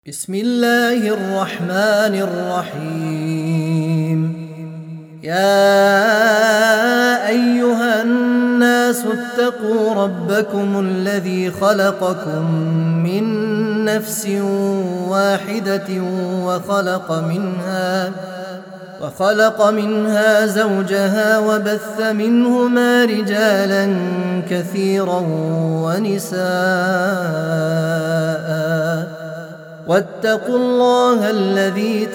بسم الله الرحمن الرحيم. يا أيها الناس اتقوا ربكم الذي خلقكم من نفس واحدة وخلق منها زوجها وبث منهما رجالا كثيرا ونساء واتقوا الله الذي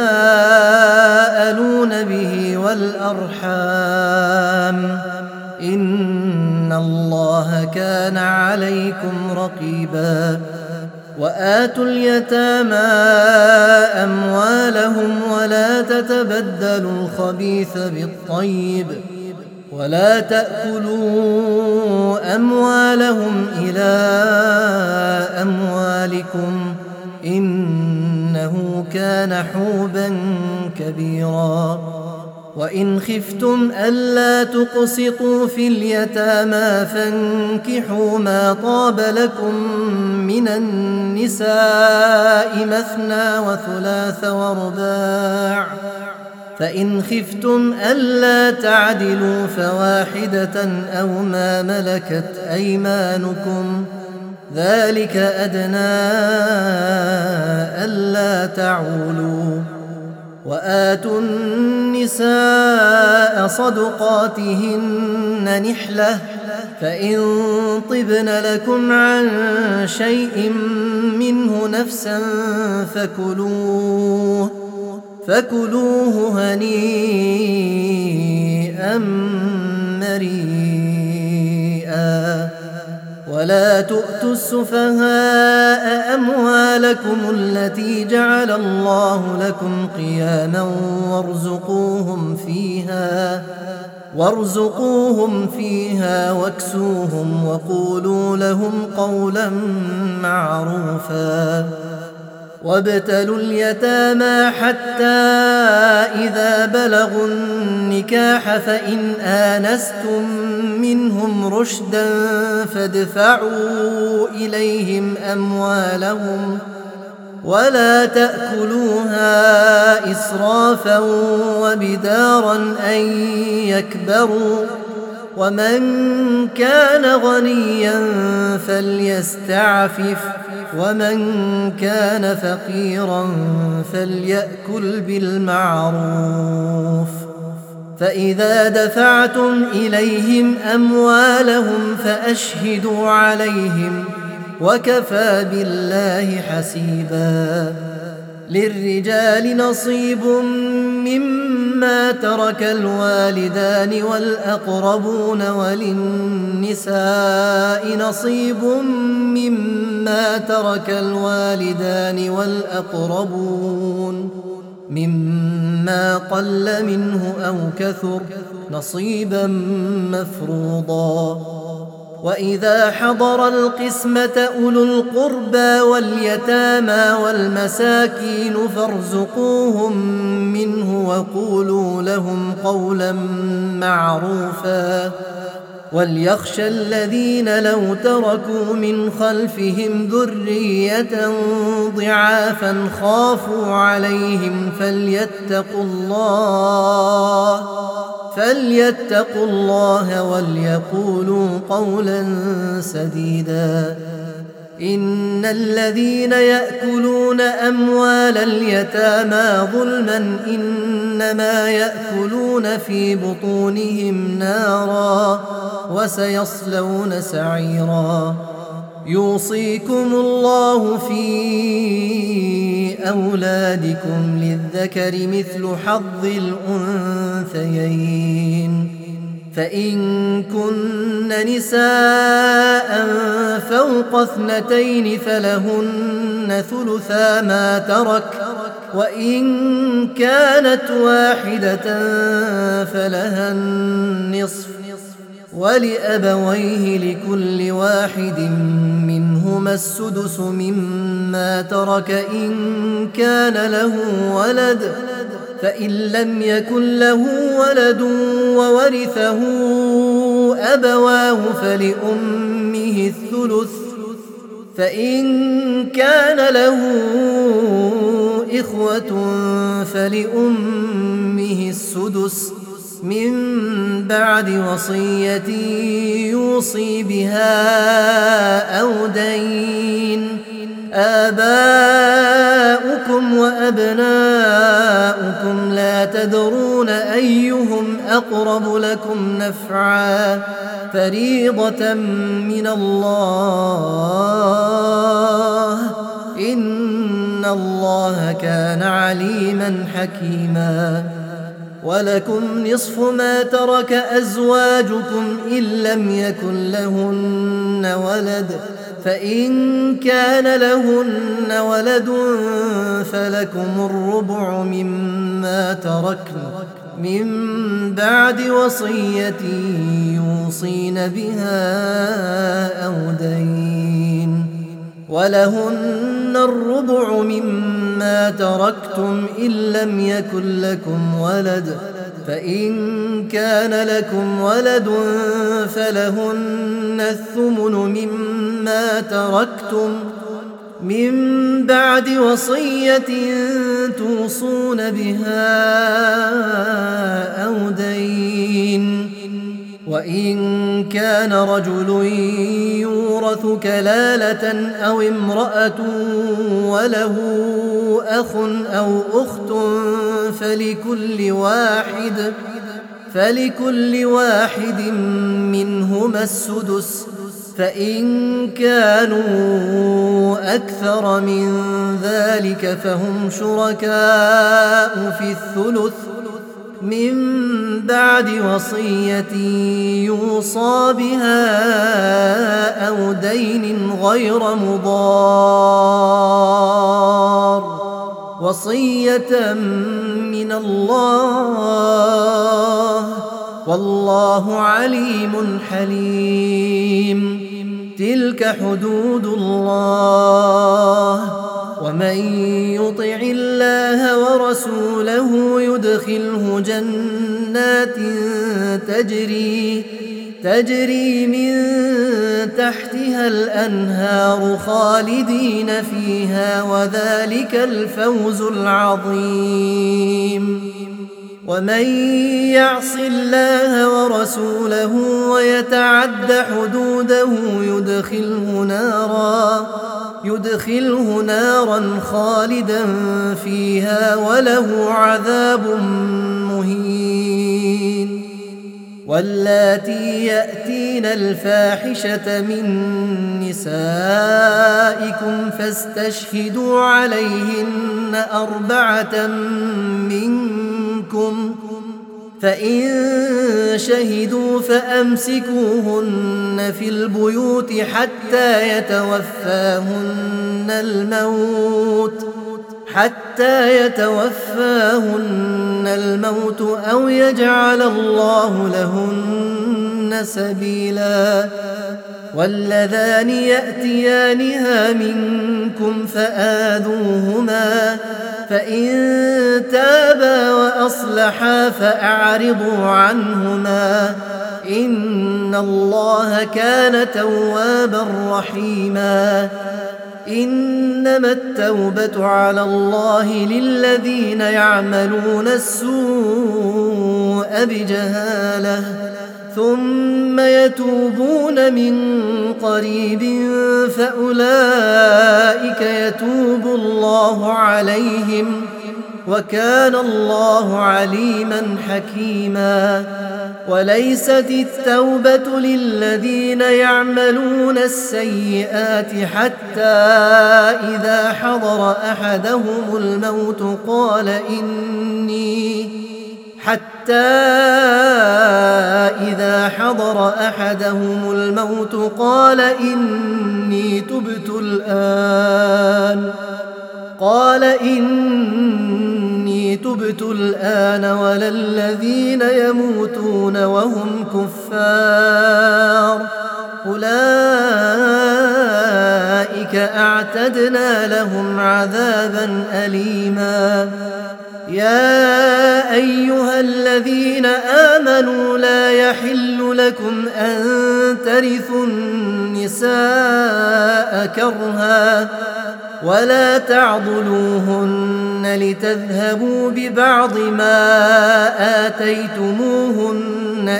تساءلون به والأرحام إن الله كان عليكم رقيبا. وآتوا اليتامى أموالهم ولا تتبدلوا الخبيث بالطيب ولا تأكلوا أموالهم إلى أموالكم إنه كان حوبا كبيرا. وإن خفتم ألا تقسطوا في اليتامى فانكحوا ما طاب لكم من النساء مثنى وثلاث ورباع، فإن خفتم ألا تعدلوا فواحدة أو ما ملكت أيمانكم ذلك أدنى ألا تعولوا. وآتوا النساء صدقاتهن نحلة، فإن طبن لكم عن شيء منه نفسا فكلوه هنيئا مريئا. ولا تؤتوا السفهاء أموالكم التي جعل الله لكم قياما وارزقوهم فيها واكسوهم وقولوا لهم قولا معروفا. وابتلوا اليتامى حتى إذا بلغوا النكاح فإن آنستم منهم رشدا فادفعوا إليهم أموالهم ولا تأكلوها إسرافا وبدارا أن يكبروا. ومن كان غنيا فليستعفف ومن كان فقيرا فليأكل بالمعروف. فإذا دفعتم إليهم أموالهم فأشهدوا عليهم وكفى بالله حسيبا. للرجال نصيب مما ترك الوالدان والأقربون وللنساء نصيب مما ترك الوالدان والأقربون مما قل منه أو كثر نصيبا مفروضا. وإذا حضر القسمة أولو القربى واليتامى والمساكين فارزقوهم منه وقولوا لهم قولا معروفا. وليخشى الذين لو تركوا من خلفهم ذرية ضعافا خافوا عليهم فليتقوا الله وليقولوا قولا سديدا. إن الذين يأكلون أموال اليتامى ظلما إنما يأكلون في بطونهم نارا وسيصلون سعيرا. يوصيكم الله في أولادكم للذكر مثل حظ الأنثيين، فإن كن نساء فوق 2 فلهن ثلثا ما ترك، وإن كانت واحدة فلها النصف، ولأبويه لكل واحد منهما السدس مما ترك إن كان له ولد، فإن لم يكن له ولد وورثه أبواه فلأمه الثلث، فإن كان له إخوة فلأمه السدس من بعد وصية يوصي بها أو دين. آباؤكم وأبناؤكم لا تدرون أيهم أقرب لكم نفعا فريضة من الله إن الله كان عليما حكيما. ولكم نصف ما ترك أزواجكم إن لم يكن لهن ولد فإن كان لهن ولد فلكم الربع مما تركن من بعد وصية يوصين بها أو دين. ولهن الربع مما تركتم إن لم يكن لكم ولد فإن كان لكم ولد فلهن الثمن مما تركتم من بعد وصية توصون بها أو دين. وإن كان رجل يورث كلالة أو امرأة وله أخ أو أخت فلكل واحد منهما السدس فإن كانوا أكثر من ذلك فهم شركاء في الثلث من بعد وصية يوصى بها أو دين غير مضار وصية من الله والله عليم حليم. تلك حدود الله ومن يطع الله ورسوله يدخله جنات تجري من تحتها الأنهار خالدين فيها وذلك الفوز العظيم. ومن يعص الله ورسوله ويتعد حدوده يدخله نارا خالدا فيها وله عذاب مهين. واللاتي يأتين الفاحشة من نسائكم فاستشهدوا عليهن 4 منكم فإن شهدوا فأمسكوهن في البيوت حتى يتوفاهن الموت أو يجعل الله لهن سبيلا. واللذان يأتيانها منكم فآذوهما فإن تابا وأصلحا فأعرضوا عنهما إن الله كان توابا رحيما. إنما التوبة على الله للذين يعملون السوء بجهالة ثم يتوبون من قريب فأولئك يتوب الله عليهم وكان الله عليما حكيما. وليست التوبة للذين يعملون السيئات حتى إذا حضر أحدهم الموت قال إني تبت الآن ولا الذين يموتون وهم كفار أولئك أعتدنا لهم عذابا أليما. يا أيها الذين آمنوا لا يحل لكم أن ترثوا النساء كرها ولا تعضلوهن لتذهبوا ببعض ما آتيتموهن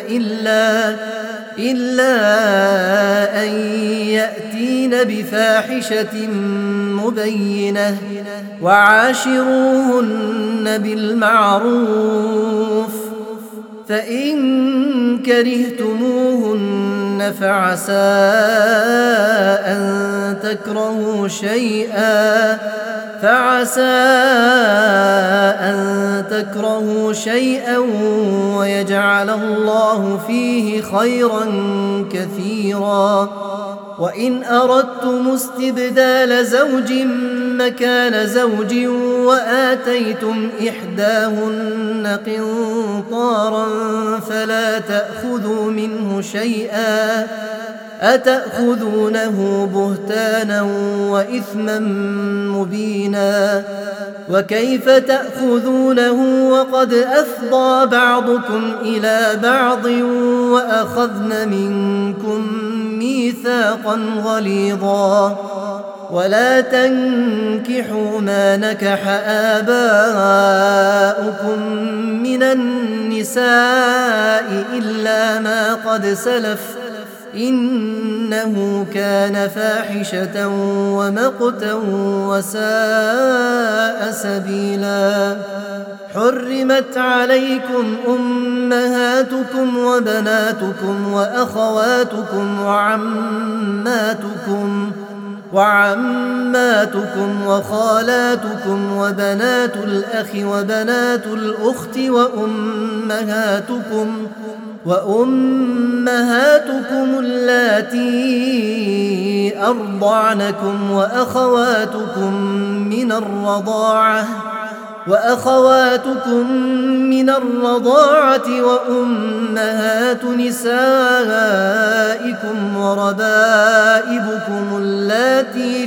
إلا أن يأتين بفاحشة مبينة وعاشروهن بالمعروف فإن كرهتموهن فعسى أن تكرهوا شيئا ويجعل الله فيه خيرا كثيرا وإن أردتم استبدال زوج مكان زوج وآتيتم إحداهن قنطارا فلا تأخذوا منه شيئا أتأخذونه بهتانا وإثما مبينا وكيف تأخذونه وقد أفضى بعضكم إلى بعض وأخذن منكم ميثاقا غليظا ولا تنكحوا ما نكح آباؤكم من النساء إلا ما قد سلف إنه كان فاحشة ومقتا وساء سبيلا حرمت عليكم أمهاتكم وبناتكم وأخواتكم وعماتكم وخالاتكم وبنات الأخ وبنات الأخت وأمهاتكم اللاتي أرضعنكم وأخواتكم من الرضاعة وأمهات نسائكم وربائبكم اللاتي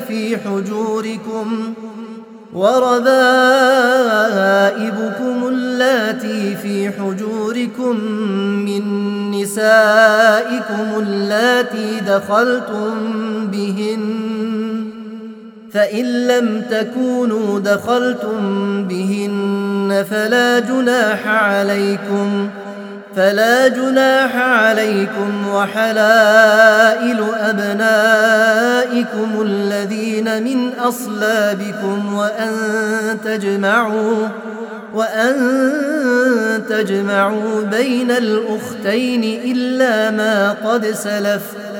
في حجوركم من نسائكم اللاتي دخلتم بهن فإن لم تكونوا دخلتم بهن فلا جناح عليكم وحلائل أبنائكم الذين من أصلابكم وأن تجمعوا بين الأختين إلا ما قد سلف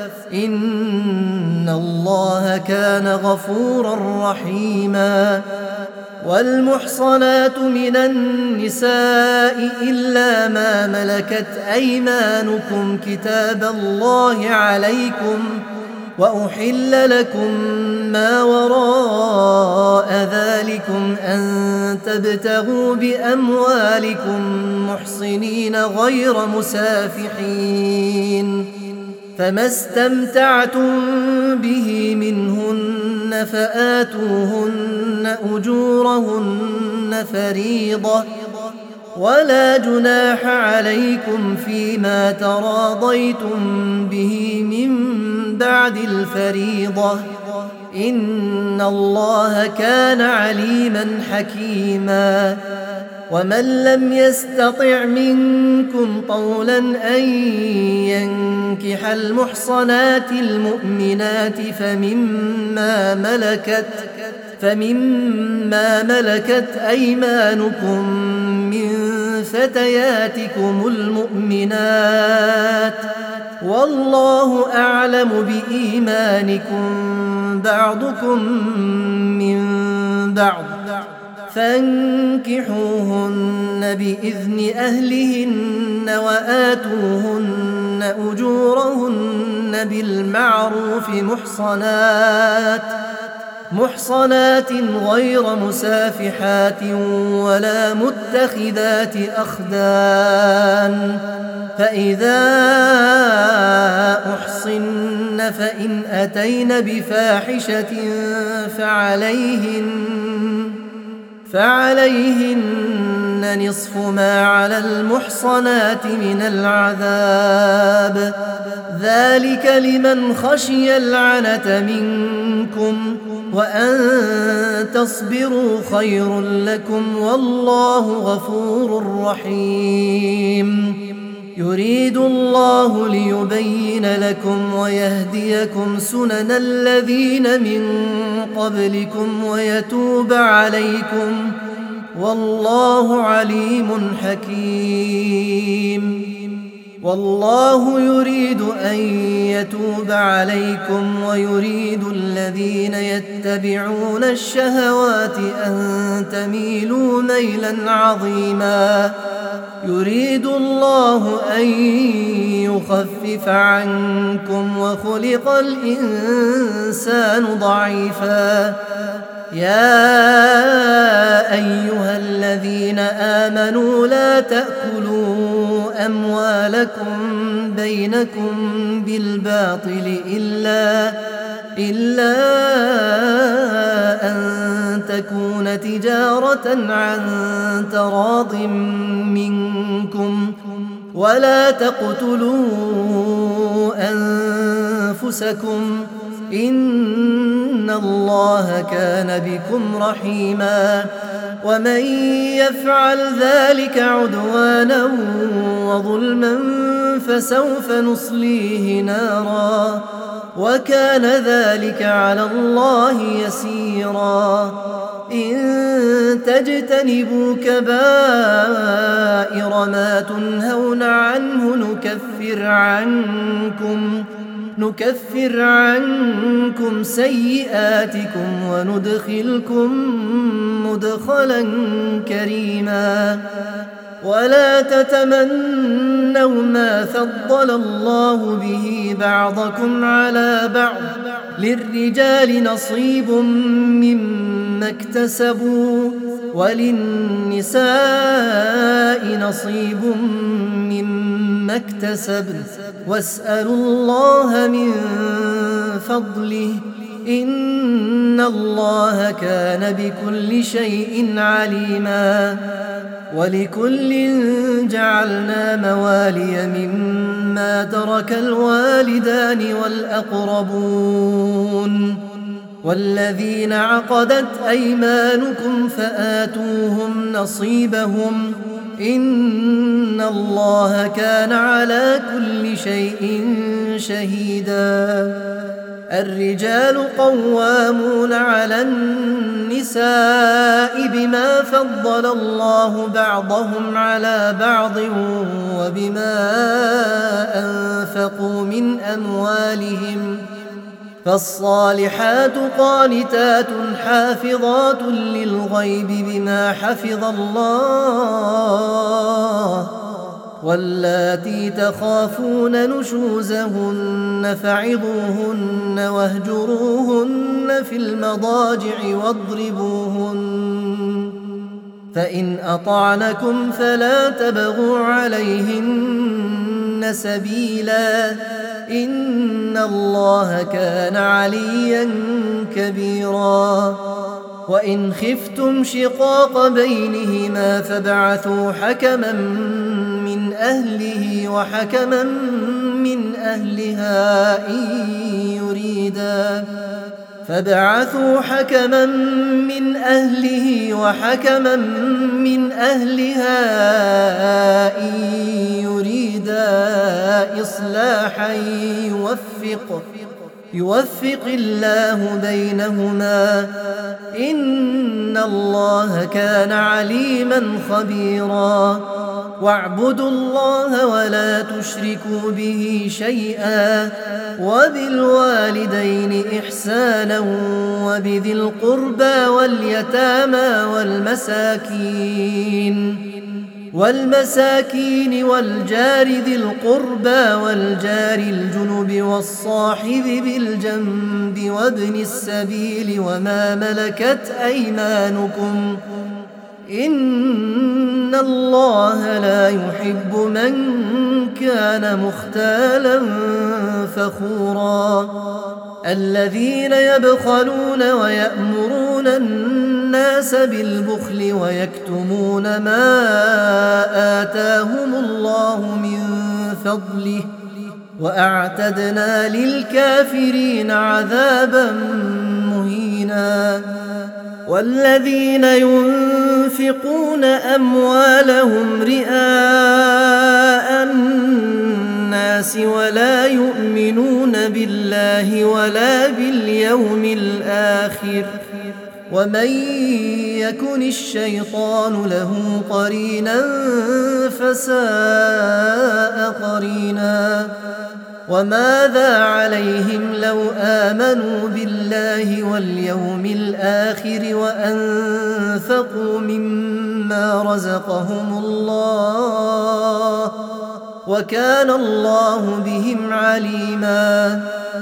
إن الله كان غفورا رحيما والمحصنات من النساء إلا ما ملكت أيمانكم كتاب الله عليكم وأحل لكم ما وراء ذلكم أن تبتغوا بأموالكم محصنين غير مسافحين فما استمتعتم به منهن فآتوهن أجورهن فريضة ولا جناح عليكم فيما تراضيتم به من بعد الفريضة إن الله كان عليما حكيما ومن لم يستطع منكم طولا أن ينكح المحصنات المؤمنات فمما ملكت أيمانكم من فتياتكم المؤمنات والله أعلم بإيمانكم بعضكم من بعض فانكحوهن بإذن أهلهن وآتوهن أجورهن بالمعروف محصنات غير مسافحات ولا متخذات أخدان فإذا أحصن فإن أتين بفاحشة فعليهن نصف ما على المحصنات من العذاب ذلك لمن خشي العنة منكم وأن تصبروا خير لكم والله غفور رحيم يريد الله ليبين لكم ويهديكم سنن الذين من قبلكم ويتوب عليكم والله عليم حكيم والله يريد أن يتوب عليكم ويريد الذين يتبعون الشهوات أن تميلوا ميلا عظيما يريد الله أن يخفف عنكم وخلق الإنسان ضعيفا يا أيها الذين آمنوا لا تأكلوا أموالكم بينكم بالباطل إلا أن تكون تجارة عن تراض منكم ولا تقتلوا أنفسكم إن الله كان بكم رحيما ومن يفعل ذلك عدوانا وظلما فسوف نصليه نارا وكان ذلك على الله يسيرا إن تجتنبوا كبائر ما تنهون عنه نكفر عنكم سيئاتكم وندخلكم مدخلا كريما ولا تتمنوا ما فضل الله به بعضكم على بعض للرجال نصيب مما اكتسبوا وللنساء نصيب مما اكتسبن واسألوا الله من فضله إن الله كان بكل شيء عليما ولكل جعلنا موالي مما ترك الوالدان والأقربون والذين عقدت أيمانكم فآتوهم نصيبهم إن الله كان على كل شيء شهيدا الرجال قوامون على النساء بما فضل الله بعضهم على بعض وبما أنفقوا من أموالهم فالصالحات قانتات حافظات للغيب بما حفظ الله واللاتي تخافون نشوزهن فعظوهن واهجروهن في المضاجع واضربوهن فإن أطعنكم فلا تبغوا عليهن سبيلا إن الله كان عليا كبيرا وإن خفتم شقاق بينهما فابعثوا حكما من أهله وحكما من أهلها فابعثوا حكما من أهله وحكما من أهلها إن يريدا إصلاحا يوفق الله بينهما إن الله كان عليما خبيرا واعبدوا الله ولا تشركوا به شيئا وبالوالدين إحسانا وبذي القربى واليتامى والمساكين والجار ذي القربى والجار الجنب والصاحب بالجنب وابن السبيل وما ملكت أيمانكم إن الله لا يحب من كان مختالا فخورا الذين يبخلون ويأمرون الناس بالبخل ويكتمون ما آتاهم الله من فضله وأعتدنا للكافرين عذابا مهينا مبينا والذين ينفقون أموالهم رئاء الناس ولا يؤمنون بالله ولا باليوم الآخر ومن يكن الشيطان له قرينا فساء قرينا وماذا عليهم لو آمنوا بالله واليوم الآخر وأنفقوا مما رزقهم الله وكان الله بهم عليما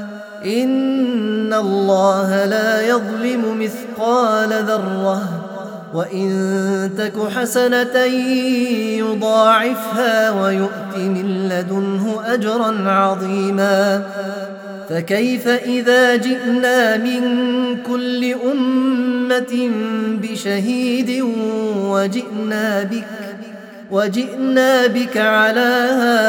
إن الله لا يظلم مثقال ذرة وإن تك حسنة يضاعفها ويؤت من لدنه أجرا عظيما فكيف إذا جئنا من كل أمة بشهيد وجئنا بك على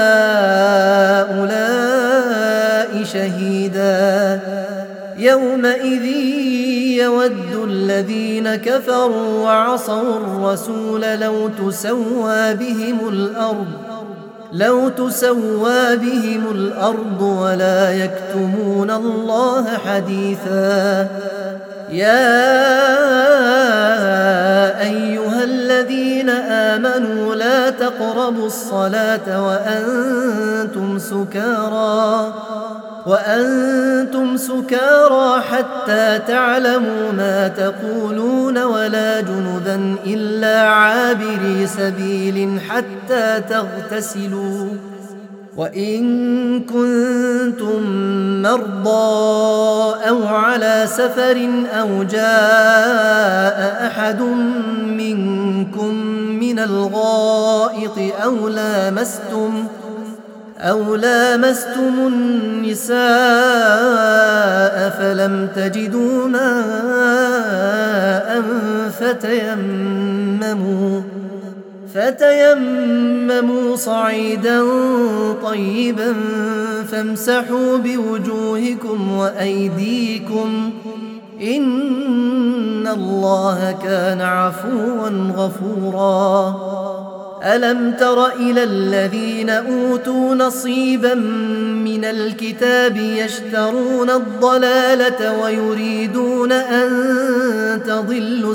هؤلاء شهيدا يومئذ يود الذين كفروا وعصوا الرسول لو تسوى بهم الأرض ولا يكتمون الله حديثا يا أيها الذين آمنوا لا تقربوا الصلاة وأنتم سكارى حتى تعلموا ما تقولون ولا جنبا إلا عابري سبيل حتى تغتسلوا وإن كنتم مرضى أو على سفر أو جاء أحد منكم من الغائط أو لامستم النساء فلم تجدوا ماء فتيمموا صعيدا طيبا فامسحوا بوجوهكم وأيديكم إن الله كان عفوا غفورا ألم تر إلى الذين أوتوا نصيبا من الكتاب يشترون الضلالة ويريدون أن تضلوا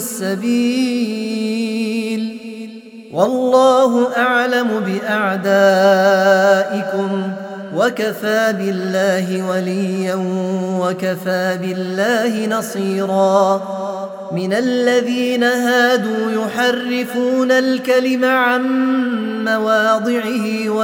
السبيل والله أعلم بأعدائكم وكفى بالله وليا وكفى بالله نصيرا من الذين هادوا يحرفون الكلم عن مواضعه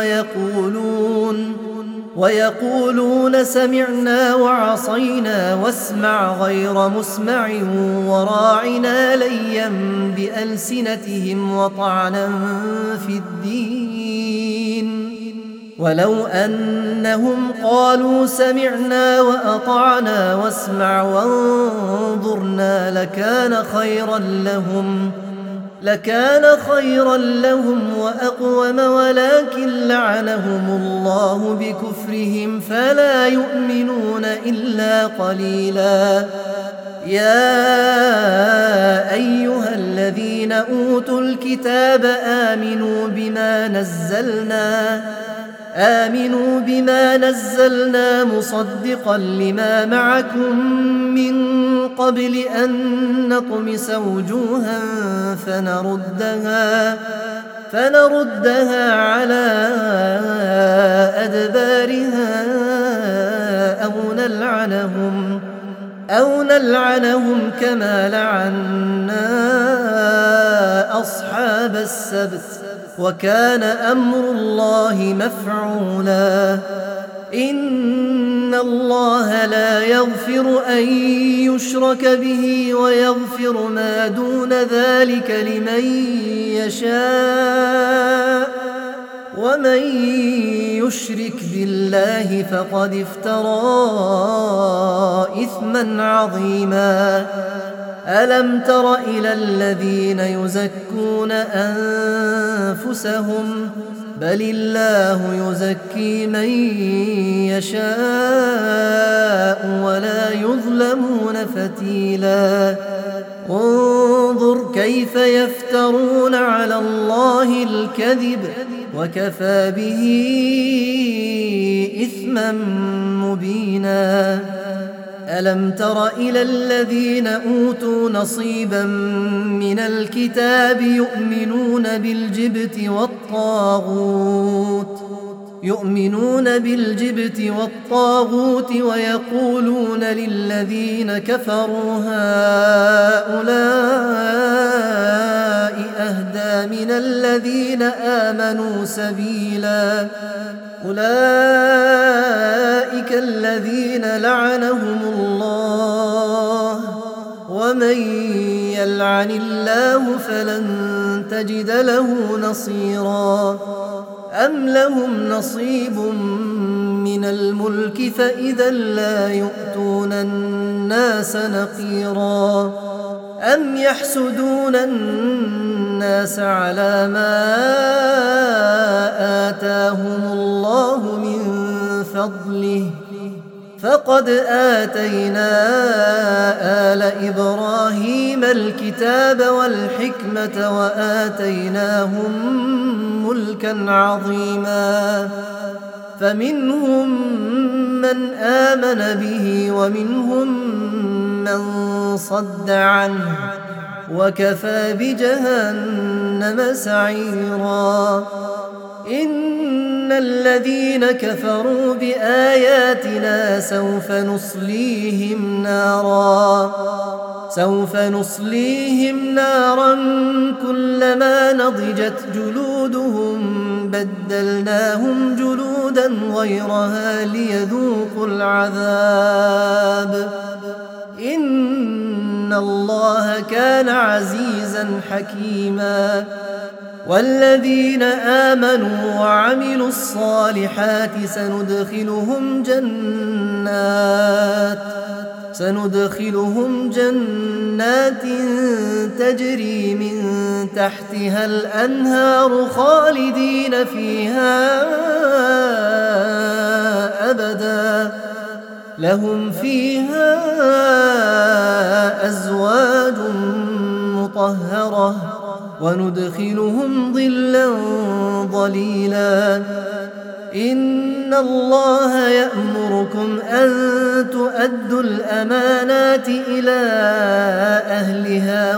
ويقولون سمعنا وعصينا واسمع غير مسمع وراعنا ليا بألسنتهم وطعنا في الدين ولو أنهم قالوا سمعنا وأطعنا واسمع وانظرنا لكان خيرا لهم وأقوم ولكن لعنهم الله بكفرهم فلا يؤمنون إلا قليلا يا أيها الذين أوتوا الكتاب آمنوا بما نزلنا مصدقا لما معكم من قبل أن نطمس وجوها فنردها على أدبارها أو نلعنهم كما لعنا أصحاب السبت وكان أمر الله مفعولا إن الله لا يغفر أن يشرك به ويغفر ما دون ذلك لمن يشاء ومن يشرك بالله فقد افترى إثما عظيما ألم تر إلى الذين يزكون أنفسهم بل الله يزكي من يشاء ولا يظلمون فتيلا انظر كيف يفترون على الله الكذب وكفى به إثما مبينا ألم تر إلى الذين أوتوا نصيبا من الكتاب يؤمنون بالجبت والطاغوت ويقولون للذين كفروا هؤلاء أهدى من الذين آمنوا سبيلا أولئك الذين لعنهم الله ومن يلعن الله فلن تجد له نصيرا أم لهم نصيب من الملك فإذا لا يؤتون الناس نقيرا أم يحسدون الناس على ما آتاهم الله من فضله فقد آتينا آل إبراهيم الكتاب والحكمة وآتيناهم ملكا عظيما فمنهم من آمن به ومنهم من صد عنه وكفى بجهنم سعيرا إن الذين كفروا بآياتنا سوف نصليهم نارا كلما نضجت جلودهم بدلناهم جلودا غيرها ليذوقوا العذاب إن الله كان عزيزا حكيما والذين آمنوا وعملوا الصالحات سندخلهم جنات تجري من تحتها الأنهار خالدين فيها أبدا لهم فيها أزواج مطهرة وندخلهم ظلا ظليلا إن الله يأمركم أن تؤدوا الأمانات إلى أهلها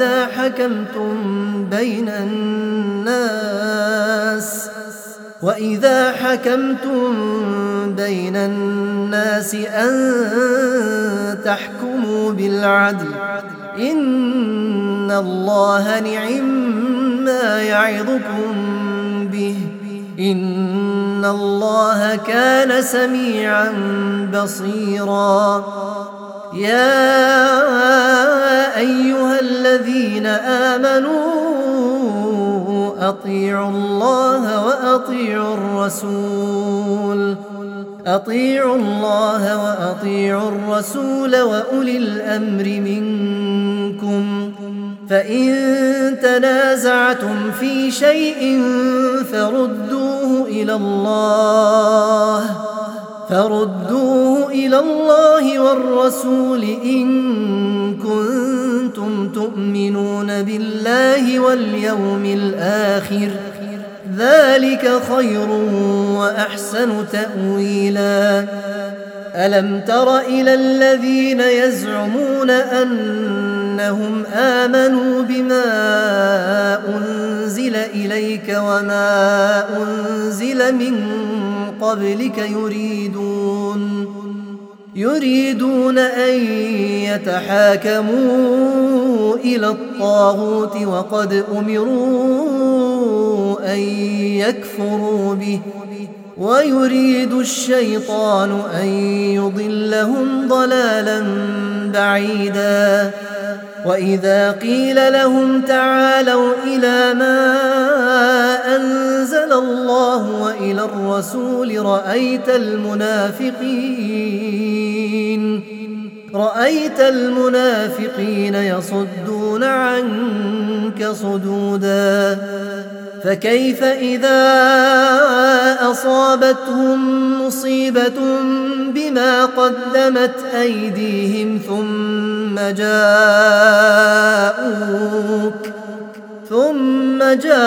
وإذا حكمتم بين الناس أن تحكموا بالعدل إن الله نعما يعظكم به إن الله كان سميعا بصيرا يا أيها الذين آمنوا أطيعوا الله وأطيعوا الرسول وأولي الأمر منكم فإن تنازعتم في شيء فردوه إلى الله والرسول إن كنتم تؤمنون بالله واليوم الآخر ذلك خير وأحسن تأويلا ألم تر إلى الذين يزعمون أنهم آمنوا بما أنزل إليك وما أنزل من قبلك يريدون أن يتحاكموا إلى الطاغوت وقد أمروا أن يكفروا به ويريد الشيطان أن يضلهم ضلالا بعيدا وإذا قيل لهم تعالوا إلى ما أنزل الله وإلى الرسول رأيت المنافقين يصدون عنك عنك صدودا فكيف إذا أصابتهم مصيبة بما قدمت أيديهم ثم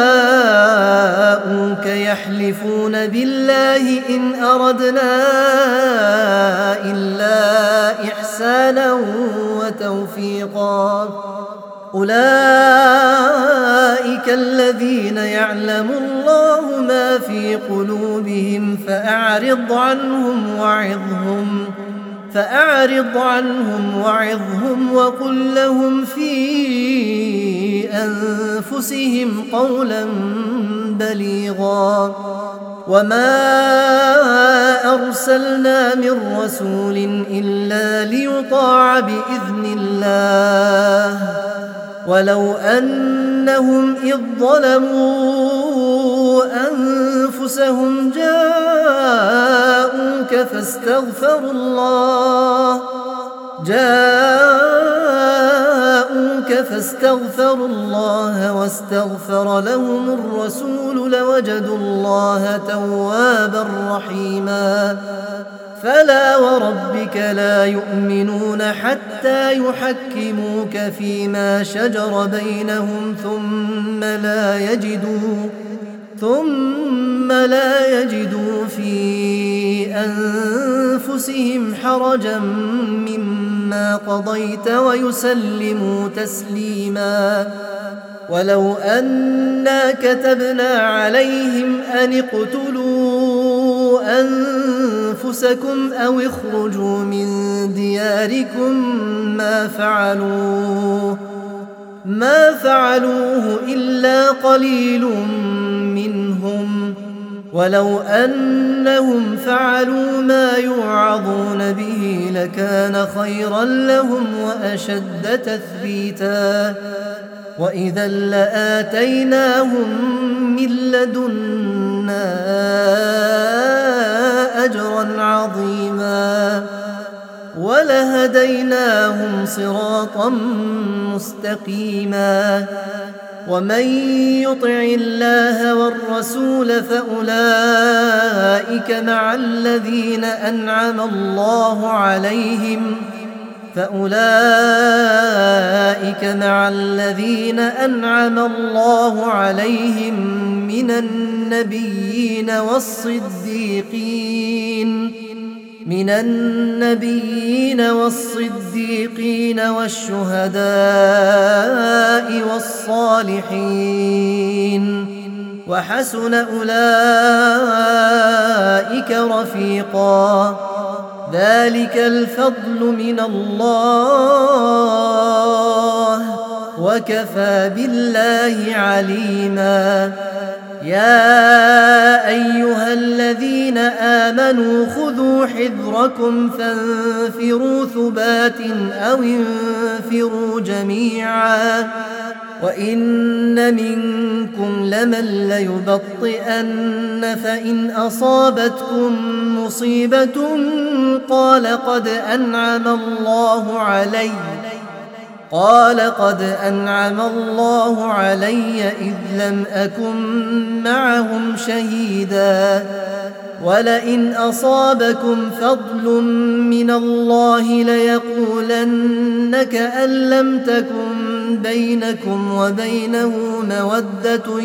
جاءوك يحلفون بالله إن أردنا إلا إحسانا وتوفيقا أولئك الذين يعلم الله ما في قلوبهم فأعرض عنهم وعظهم وقل لهم في أنفسهم قولا بليغا وما أرسلنا من رسول إلا ليطاع بإذن الله ولو أنهم إذ ظلموا أنفسهم جاءوك فاستغفروا الله واستغفر لهم الرسول لوجدوا الله توابا رحيما فلا وربك لا يؤمنون حتى يحكموك فيما شجر بينهم ثم لا يجدوا في أنفسهم حرجا مما قضيت ويسلموا تسليما ولو أنا كتبنا عليهم أن اقتلوا أنفسكم أو اخرجوا من دياركم ما فعلوه إلا قليل منهم ولو أنهم فعلوا ما يوعظون به لكان خيرا لهم وأشد تثبيتا وإذا لآتيناهم من لدنا أجرا عظيما ولهديناهم صراطا مستقيما ومن يطع الله والرسول فأولئك مع الذين أنعم الله عليهم من النبيين والصديقين والشهداء والصالحين وحسن أولئك رفيقا ذلك الفضل من الله وكفى بالله عليما يا أيها الذين آمنوا خذوا حذركم فانفروا ثبات أو انفروا جميعا وإن منكم لمن ليبطئن فإن أصابتكم مصيبة قال قد أنعم الله علي إذ لم أكن معهم شهيدا ولئن أصابكم فضل من الله ليقولن كأن لم تكن بينكم وبينه مودة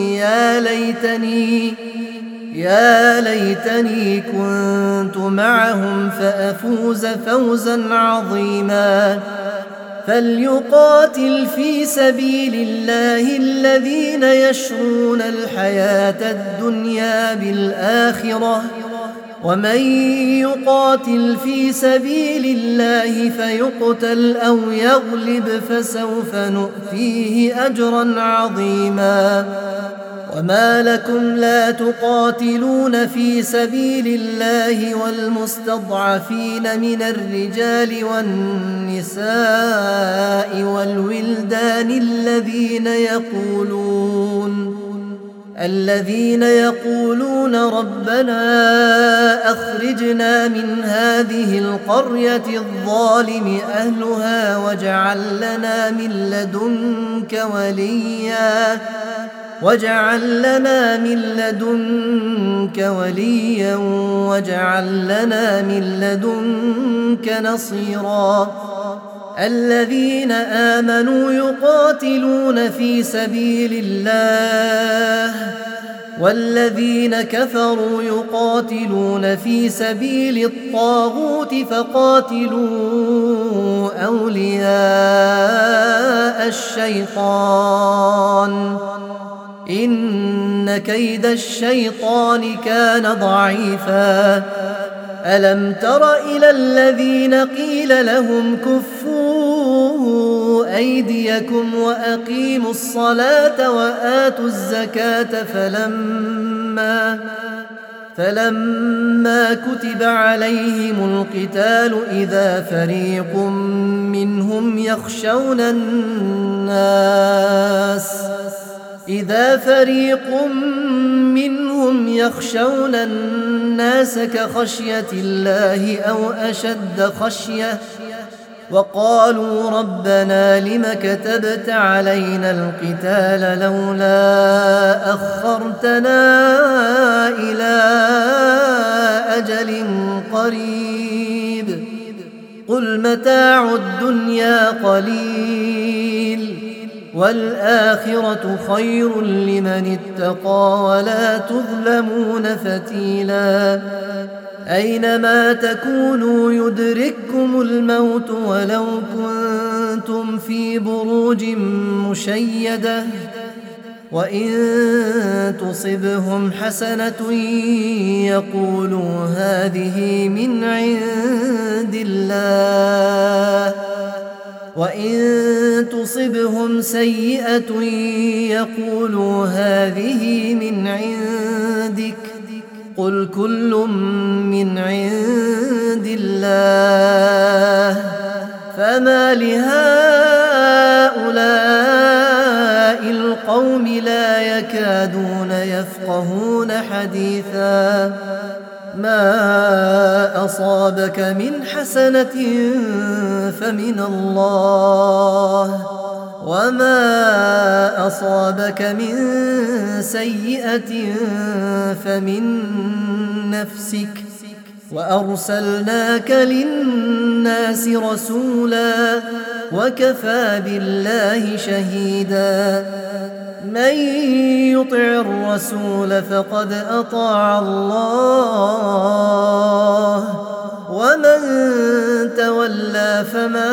يا ليتني كنت معهم فأفوز فوزا عظيما فليقاتل في سبيل الله الذين يشرون الحياة الدنيا بالآخرة ومن يقاتل في سبيل الله فيقتل أو يغلب فسوف نؤتيه أجرا عظيما وما لكم لا تقاتلون في سبيل الله والمستضعفين من الرجال والنساء والولدان الذين يقولون ربنا أخرجنا من هذه القرية الظالم أهلها واجعل لنا من لدنك وليا واجعل لنا من لدنك نصيرا الذين آمنوا يقاتلون في سبيل الله والذين كفروا يقاتلون في سبيل الطاغوت فقاتلوا أولياء الشيطان إن كيد الشيطان كان ضعيفا ألم تر إلى الذين قيل لهم كفوا أيديكم وأقيموا الصلاة وآتوا الزكاة فلما كتب عليهم القتال إذا فريق منهم يخشون الناس كخشية الله أو أشد خشية وقالوا ربنا لم كتبت علينا القتال لولا أخرتنا إلى أجل قريب قل متاع الدنيا قليل والآخرة خير لمن اتقى ولا تظلمون فتيلا أينما تكونوا يدرككم الموت ولو كنتم في بروج مشيدة وإن تصبهم حسنة يقولوا هذه من عند الله وإن تصبهم سيئة يقولوا هذه من عندك قل كل من عند الله فما لهؤلاء القوم لا يكادون يفقهون حديثا ما أصابك من حسنة فمن الله وما أصابك من سيئة فمن نفسك وأرسلناك للناس رسولا وكفى بالله شهيدا من يطع الرسول فقد أطاع الله ومن تولى فما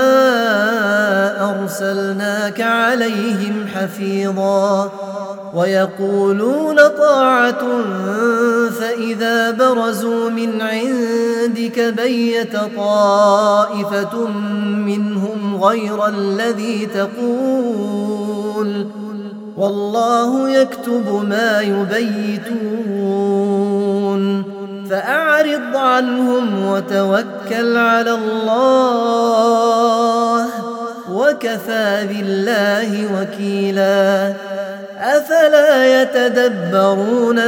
أرسلناك عليهم حفيظا ويقولون طاعة فإذا برزوا من عندك بيت طائفة منهم غير الذي تقول والله يكتب ما يبيتون فأعرض عنهم وتوكل على الله وكفى بالله وكيلا أفلا يتدبرون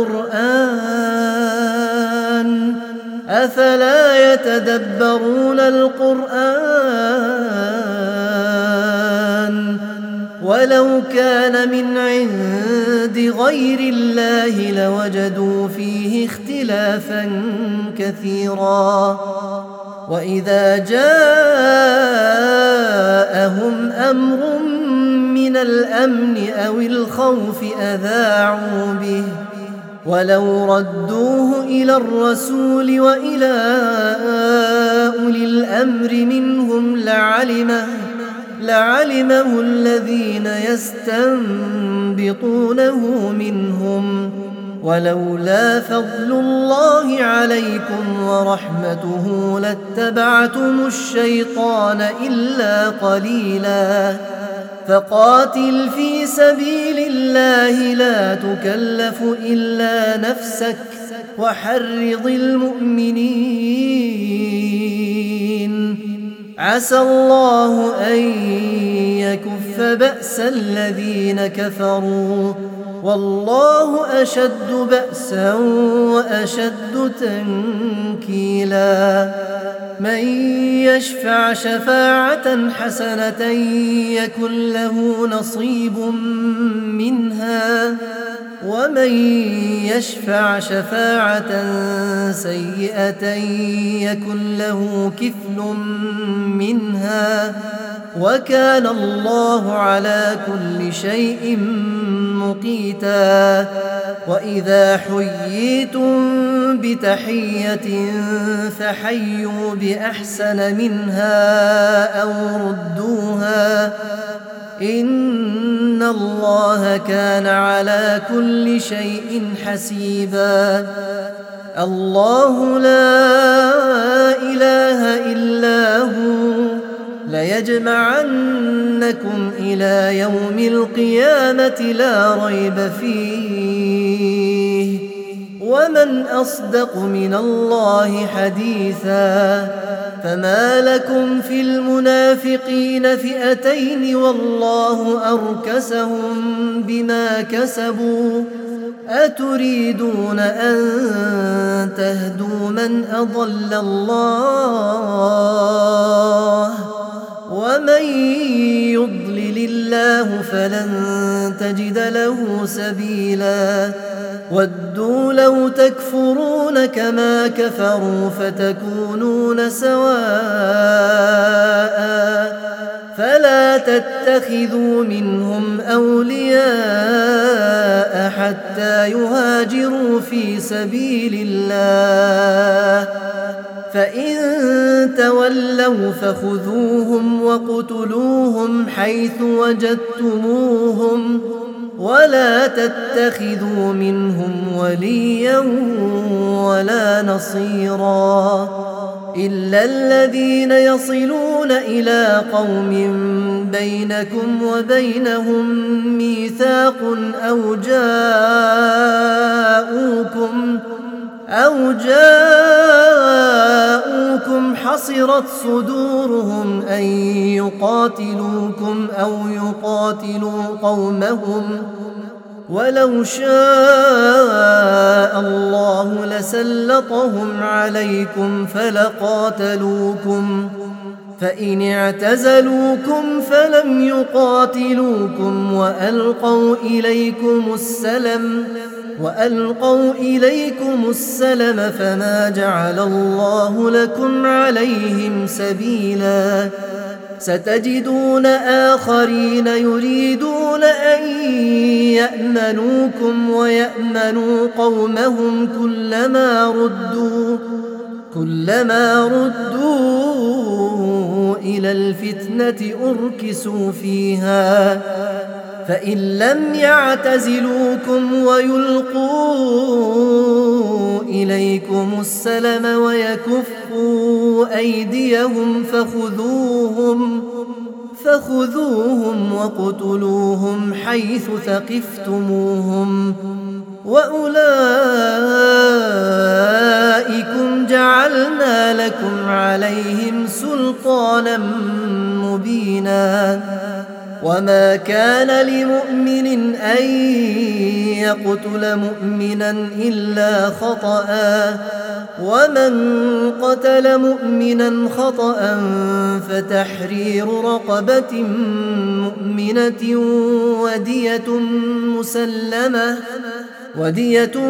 القرآن ولو كان من عند غير الله لوجدوا فيه اختلافا كثيرا وإذا جاءهم أمر من الأمن أو الخوف أذاعوا به ولو ردوه إلى الرسول وإلى أولي الأمر منهم لعلمه الذين يستنبطونه منهم ولولا فضل الله عليكم ورحمته لاتبعتم الشيطان إلا قليلا فقاتل في سبيل الله لا تكلف إلا نفسك وحرض المؤمنين عسى الله أن يكف كيف بأس الذين كفروا والله أشد بأسا وأشد تنكيلا من يشفع شفاعة حسنة يكن له نصيب منها ومن يشفع شفاعة سيئة يكن له كفل منها وكان الله على كل شيء مقيتا وإذا حييتم بتحية فحيوا بأحسن منها أو ردوها إن الله كان على كل شيء حسيبا الله لا إله إلا هو ليجمعنكم إلى يوم القيامة لا ريب فيه ومن أصدق من الله حديثا فما لكم في المنافقين فئتين والله أركسهم بما كسبوا أتريدون أن تهدوا من أضل الله ومن يضلل الله فلن تجد له سبيلا ودوا لو تكفرون كما كفروا فتكونون سواء فلا تتخذوا منهم أولياء حتى يهاجروا في سبيل الله فإن تولوا فخذوهم وقتلوهم حيث وجدتموهم ولا تتخذوا منهم وليا ولا نصيرا إلا الذين يصلون إلى قوم بينكم وبينهم ميثاق أو جاءوكم حصرت صدورهم أن يقاتلوكم أو يقاتلوا قومهم ولو شاء الله لسلطهم عليكم فلقاتلوكم فإن اعتزلوكم فلم يقاتلوكم وألقوا إليكم السلم فما جعل الله لكم عليهم سبيلا ستجدون آخرين يريدون أن يأمنوكم ويأمنوا قومهم كلما ردوا إلى الفتنة أركسوا فيها فإن لم يعتزلوكم ويلقوا إليكم السلم ويكفوا أيديهم فخذوهم وقتلوهم حيث ثقفتموهم وأولئكم جعلنا لكم عليهم سلطانا مبينا وما كان لمؤمن أن يقتل مؤمنا إلا خطأ ومن قتل مؤمنا خطأ فتحرير رقبة مؤمنة ودية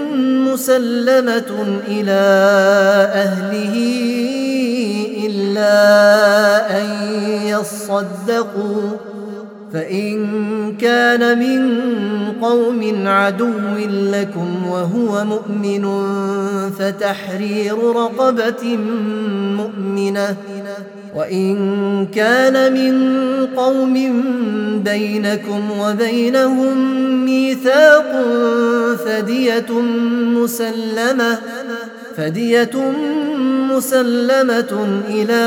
مسلمة إلى أهله إلا أن يصدقوا فإن كان من قوم عدو لكم وهو مؤمن فتحرير رقبة مؤمنة وإن كان من قوم بينكم وبينهم ميثاق فدية مسلمة إلى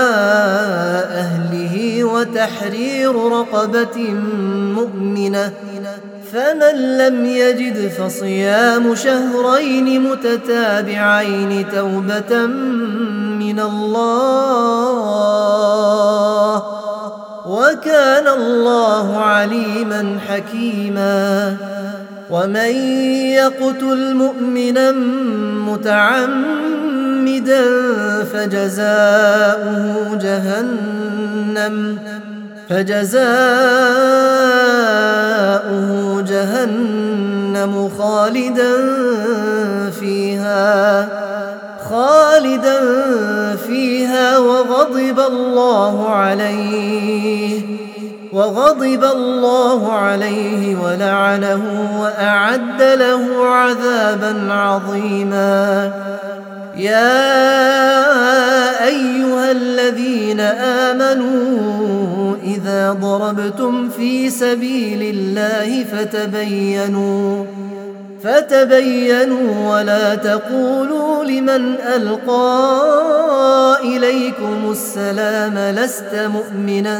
أهله وتحرير رقبة مؤمنة فمن لم يجد فصيام شهرين متتابعين توبة من الله وكان الله عليما حكيما. ومن يقتل مؤمنا متعمدا فجزاؤه جهنم خالدا فيها وغضب الله عليه ولعنه وأعد له عذابا عظيما. يا أيها الذين آمنوا إذا ضربتم في سبيل الله فتبينوا ولا تقولوا لمن ألقى إليكم السلام لست مؤمنا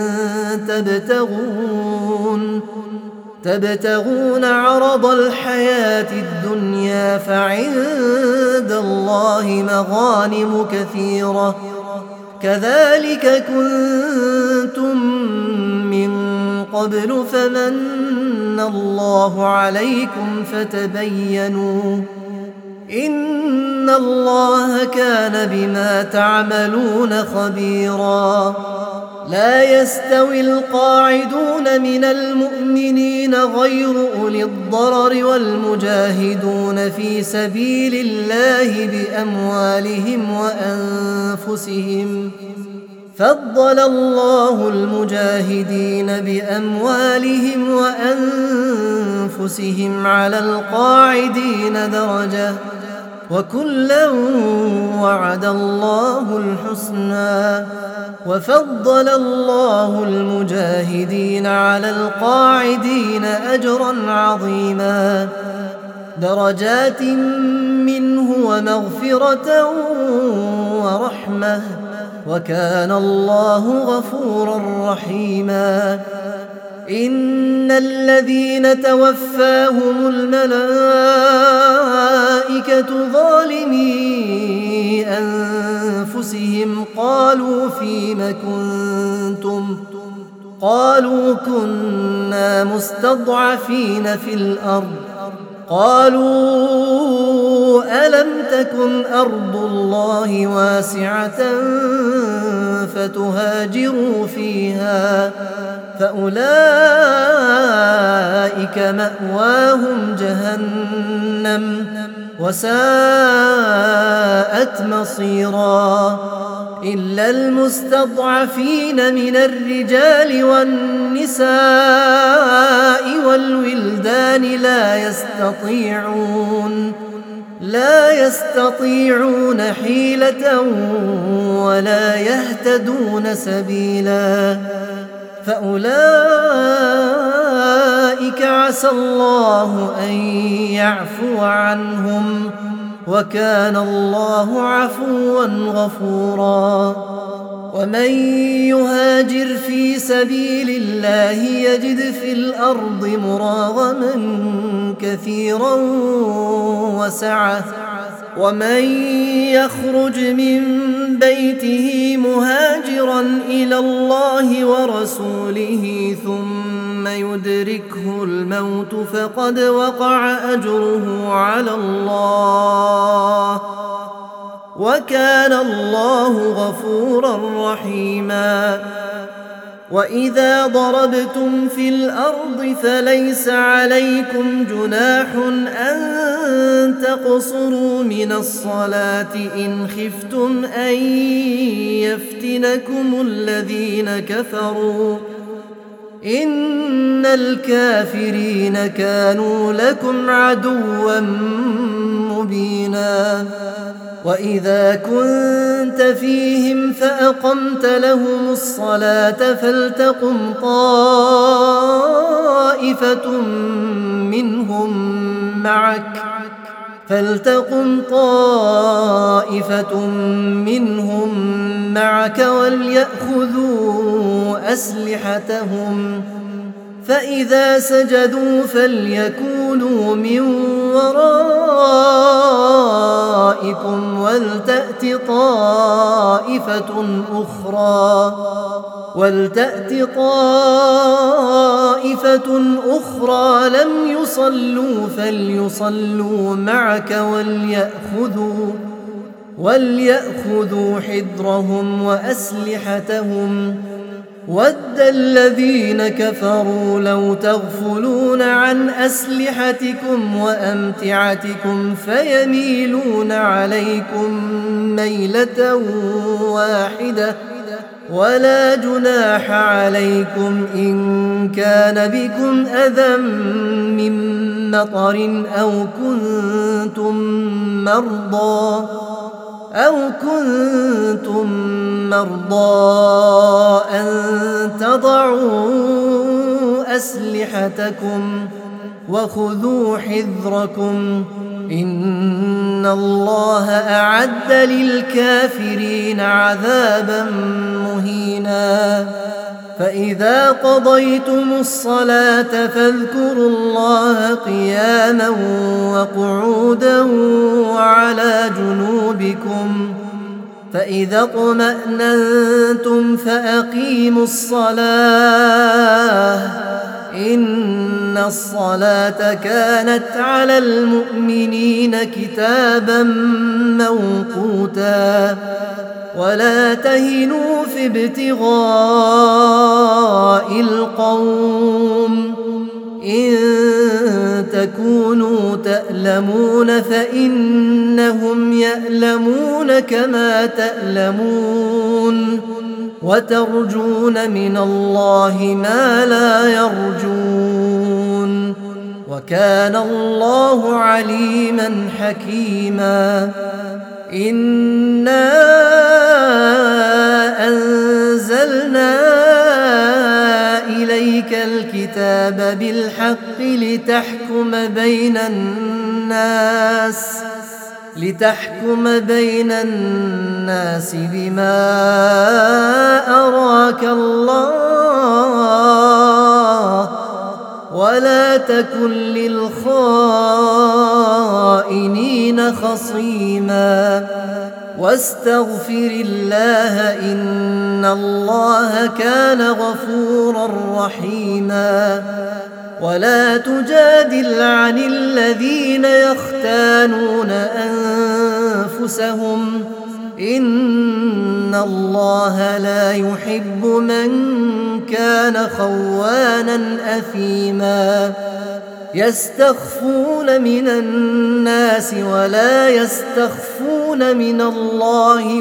تبتغون عرض الحياة الدنيا فعند الله مغانم كثيرة كذلك كنتم من قبل فمن الله عليكم فتبينوا إن الله كان بما تعملون خبيرا. لا يستوي القاعدون من المؤمنين غير أولي الضرر والمجاهدون في سبيل الله بأموالهم وأنفسهم فضل الله المجاهدين بأموالهم وأنفسهم على القاعدين درجة وكلا وعد الله الحسنى وفضل الله المجاهدين على القاعدين أجرا عظيما درجات منه ومغفرة ورحمة وكان الله غفورا رحيما. إن الذين توفاهم الملائكة ظالمي أنفسهم قالوا فيم كنتم قالوا كنا مستضعفين في الأرض قالوا ألم تكن أرض الله واسعة فتهاجروا فيها فأولئك مأواهم جهنم وساءت مصيرا. إلا المستضعفين من الرجال والنساء والولدان لا يستطيعون حيلة ولا يهتدون سبيلا فأولئك عسى الله أن يعفو عنهم وكان الله عفوا غفورا. ومن يهاجر في سبيل الله يجد في الأرض مراغما كثيرا وسعة ومن يخرج من بيته مهاجرا إلى الله ورسوله ثم يدركه الموت فقد وقع أجره على الله وكان الله غفورا رحيما. وإذا ضربتم في الأرض فليس عليكم جناح أن تقصروا من الصلاة إن خفتم أن يفتنكم الذين كفروا إن الكافرين كانوا لكم عدوا مبينا. وإذا كنت فيهم فأقمت لهم الصلاة فلتقم طائفة منهم معك وليأخذوا أسلحتهم فإذا سجدوا فليكونوا من ورائكم ولتأت طائفة أخرى ولتأت طائفة أخرى لم يصلوا فليصلوا معك وليأخذوا حذرهم وأسلحتهم. ود الذين كفروا لو تغفلون عن أسلحتكم وأمتعتكم فيميلون عليكم ميلة واحدة، ولا جناح عليكم إن كان بكم أذى من مطر أو كنتم مرضى أن تضعوا أسلحتكم وخذوا حذركم إن الله أعد للكافرين عذابا مهينا. فإذا قضيتم الصلاة فاذكروا الله قياما وقعودا وعلى جنوبكم، فإذا اطمأننتم فأقيموا الصلاة إن الصلاة كانت على المؤمنين كتابا موقوتا. ولا تهنوا في ابتغاء القوم إن تكونوا تألمون فإنهم يألمون كما تألمون، وترجون من الله ما لا يرجون، وكان الله عليما حكيما. إنا أنزلنا إليك الكتاب بالحق لتحكم بين الناس بما أراك الله، ولا تكن للخائنين خصيما، واستغفر الله إن الله كان غفورا رحيما. ولا تجادل عن الذين يختانون أنفسهم إن الله لا يحب من كان خوانا أثيما. يستخفون من الناس ولا يستخفون من الله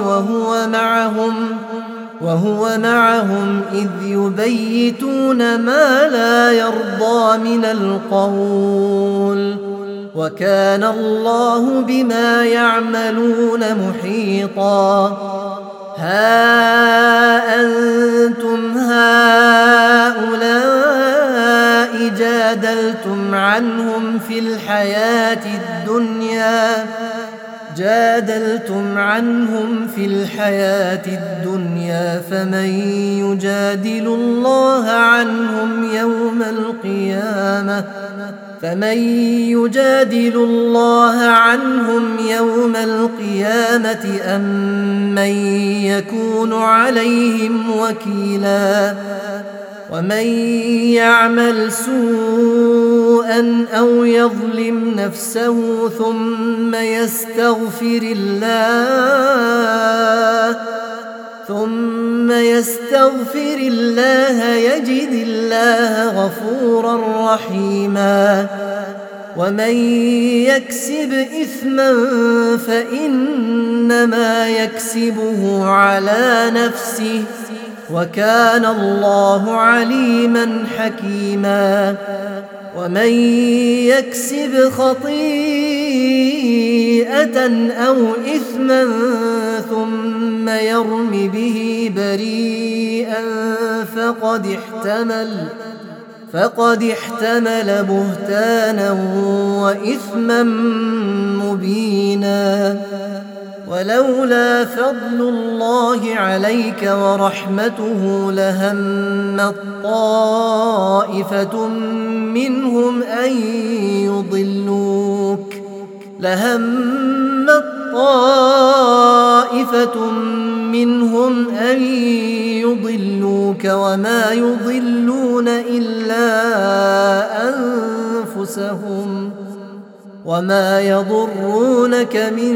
وهو معهم إذ يبيتون ما لا يرضى من القول، وكان الله بما يعملون محيطا. ها أنتم هؤلاء جادلتم عنهم في الحياة الدنيا فمن يجادل الله عنهم يوم القيامة أم من يكون عليهم وكيلا. ومن يعمل سوءا أو يظلم نفسه ثم يستغفر الله يجد الله غفورا رحيما. ومن يكسب إثما فإنما يكسبه على نفسه وكان الله عليما حكيما. ومن يكسب خطيئة أو إثما ثم يرم به بريئا فقد احتمل بهتانا وإثما مبينا. ولولا فضل الله عليك ورحمته لهمت طائفة منهم منهم أن يضلوك وما يضلون إلا أنفسهم وما يضرونك من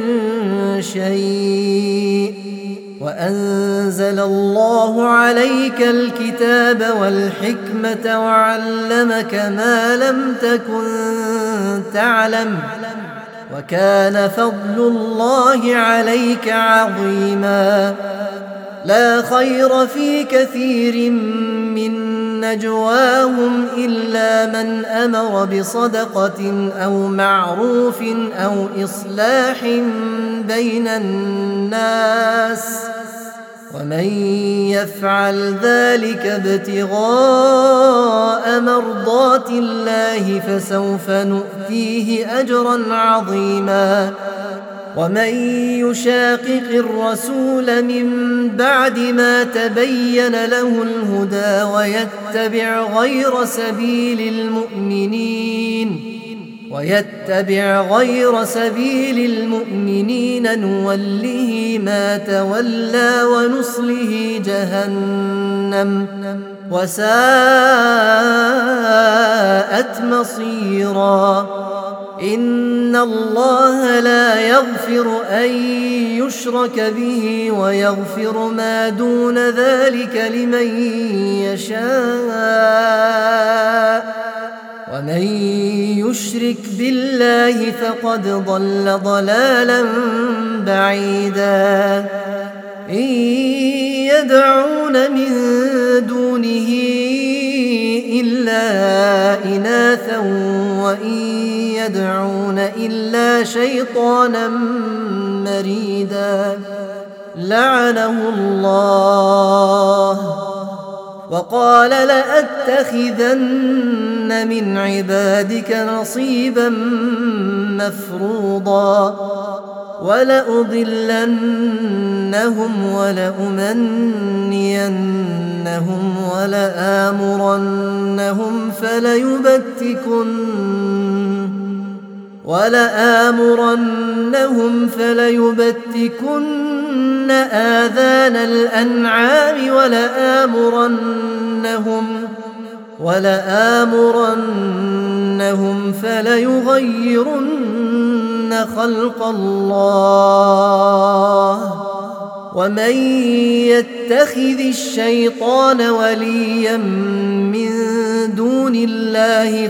شيء وأنزل الله عليك الكتاب والحكمة وعلمك ما لم تكن تعلم وكان فضل الله عليك عظيما لا خير في كثير من نجواهم إلا من أمر بصدقة أو معروف أو إصلاح بين الناس ومن يفعل ذلك ابتغاء مرضات الله فسوف نؤتيه أجرا عظيما ومن يشاقق الرسول من بعد ما تبين له الهدى ويتبع غير سبيل المؤمنين نوله ما تولى ونصله جهنم وساءت مصيرا إن الله لا يغفر أن يشرك به ويغفر ما دون ذلك لمن يشاء ومن يشرك بالله فقد ضل ضلالا بعيدا إن يدعون من دونه إلا إناثا وإن يدعون إلا شيطانا مريدا لعنه الله وقال لأتخذن من عبادك نصيبا مفروضا ولأضلنهم ولأمنينهم ولآمرنهم فليبتكن آذان الأنعام ولآمرنهم فليغيرن خلق الله ومن يتخذ الشيطان وليا من دون الله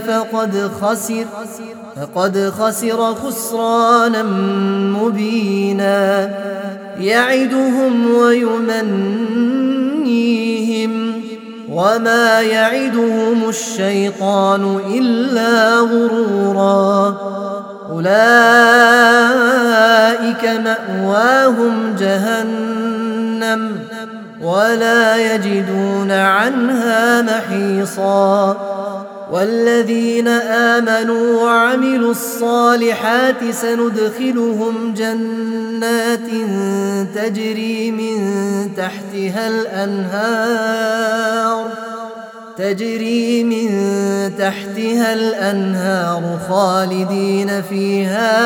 فقد خسر خسرانا مبينا يعدهم ويمنيهم وما يعدهم الشيطان إلا غرورا أولئك مأواهم جهنم ولا يجدون عنها محيصا والذين آمنوا وعملوا الصالحات سندخلهم جنات تجري من تحتها الأنهار خالدين فيها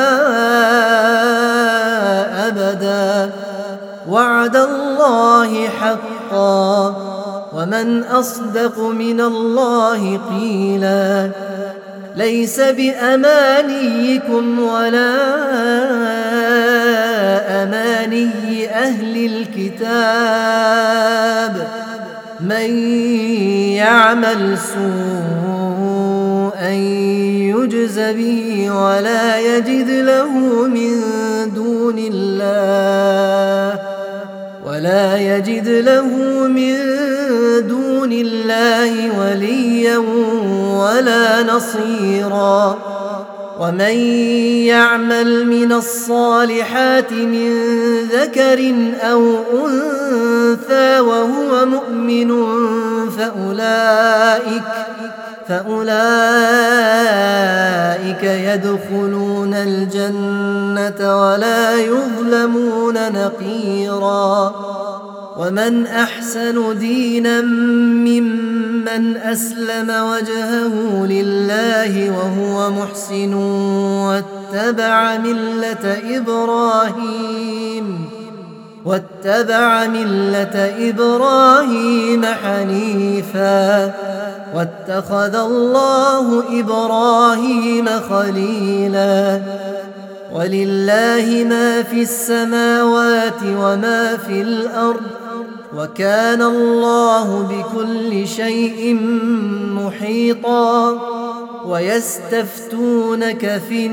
أبدا وعد الله حقا ومن أصدق من الله قيلا ليس بأمانيكم ولا أماني أهل الكتاب من يعمل سوءا يجز به ولا يجد له من دون الله وليا ولا نصيرا ومن يعمل من الصالحات من ذكر أو أنثى وهو مؤمن فأولئك يدخلون الجنة ولا يظلمون نقيرا ومن أحسن دينا ممن أسلم وجهه لله وهو محسن واتبع ملة إبراهيم واتبع ملة إبراهيم حنيفا واتخذ الله إبراهيم خليلا. ولله ما في السماوات وما في الأرض وكان الله بكل شيء محيطا. ويستفتونك في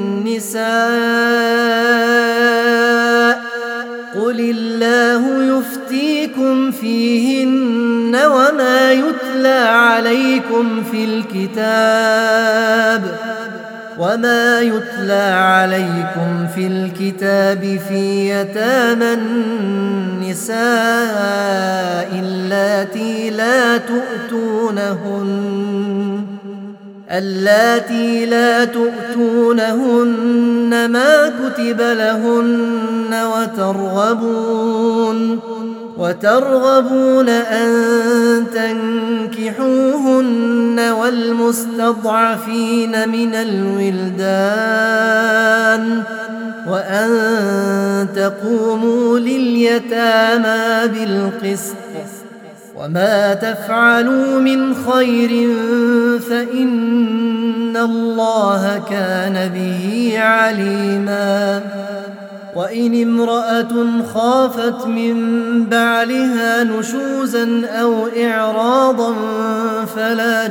النساء قل الله يفتيكم فيهن وما يتلى عليكم في الكتاب في يتامى النساء اللاتي لا تؤتونهن ما كتب لهن وترغبون أن تنكحوهن والمستضعفين من الولدان وأن تقوموا لليتامى بالقسط وما تفعلوا من خير فإن الله كان به عليما. وإن امرأة خافت من بعلها نشوزا أو إعراضا فلا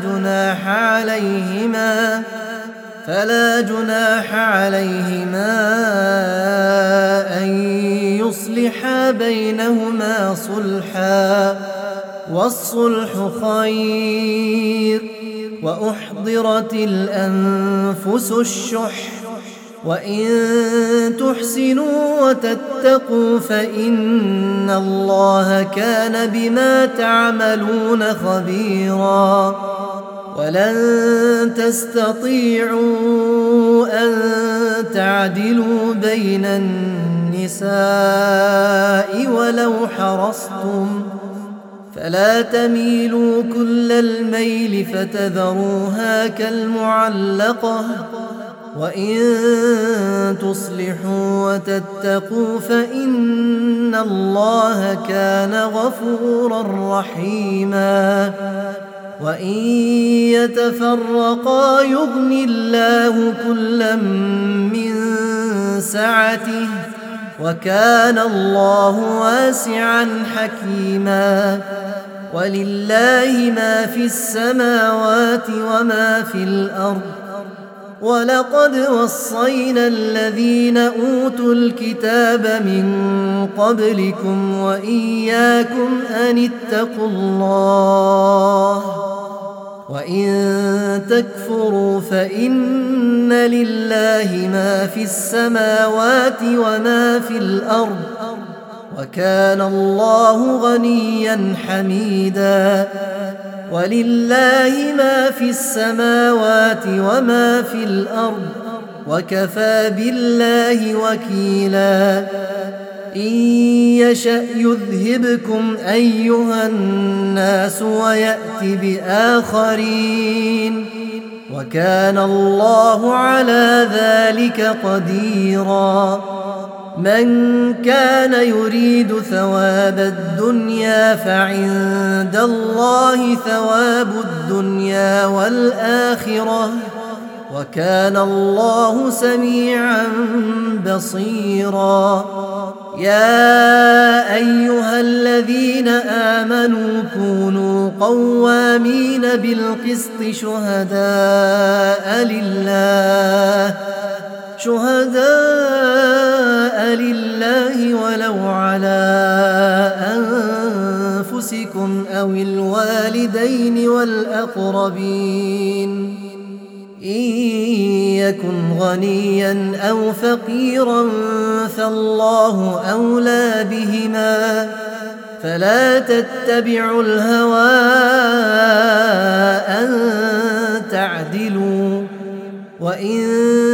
جناح عليهما أن يصلحا بينهما صلحا والصلح خير. وأحضرت الأنفس الشح وإن تحسنوا وتتقوا فإن الله كان بما تعملون خبيرا. ولن تستطيعوا أن تعدلوا بين النساء ولو حرصتم فلا تميلوا كل الميل فتذروها كالمعلقة وإن تصلحوا وتتقوا فإن الله كان غفورا رحيما. وإن يتفرقا يغن الله كلا من سعته وكان الله واسعا حكيما. ولله ما في السماوات وما في الأرض ولقد وصينا الذين أوتوا الكتاب من قبلكم وإياكم أن اتقوا الله وإن تكفروا فإن لله ما في السماوات وما في الأرض وكان الله غنيا حميدا. ولله ما في السماوات وما في الأرض وكفى بالله وكيلا. إن يشأ يذهبكم أيها الناس ويأت بآخرين وكان الله على ذلك قديرا. من كان يريد ثواب الدنيا فعند الله ثواب الدنيا والآخرة وكان الله سميعا بصيرا. يا أيها الذين آمنوا كونوا قوامين بالقسط شهداء لله ولو على أنفسكم أو الوالدين والأقربين إن يكن غنيا أو فقيرا فالله أولى بهما فلا تتبعوا الهوى أن تعدلوا وإن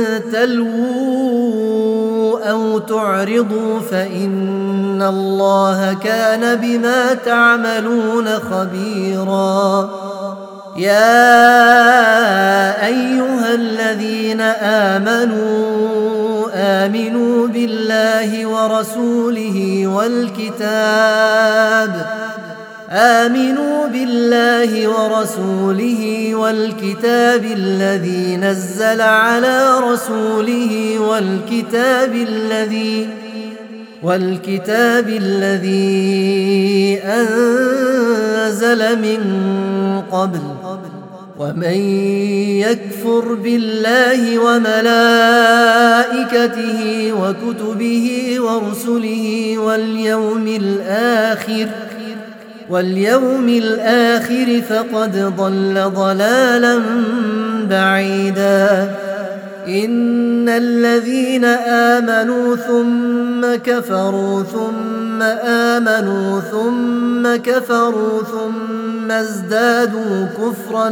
تلووا أو تعرضوا فإن الله كان بما تعملون خبيرا. يا أيها الذين آمنوا بالله ورسوله والكتاب الذي نزل على رسوله والكتاب الذي أنزل من قبل، ومن يكفر بالله وملائكته وكتبه ورسله واليوم الآخر فقد ضل ضلالا بعيدا. إن الذين آمنوا ثم كفروا ثم آمنوا ثم كفروا ثم ازدادوا كفرا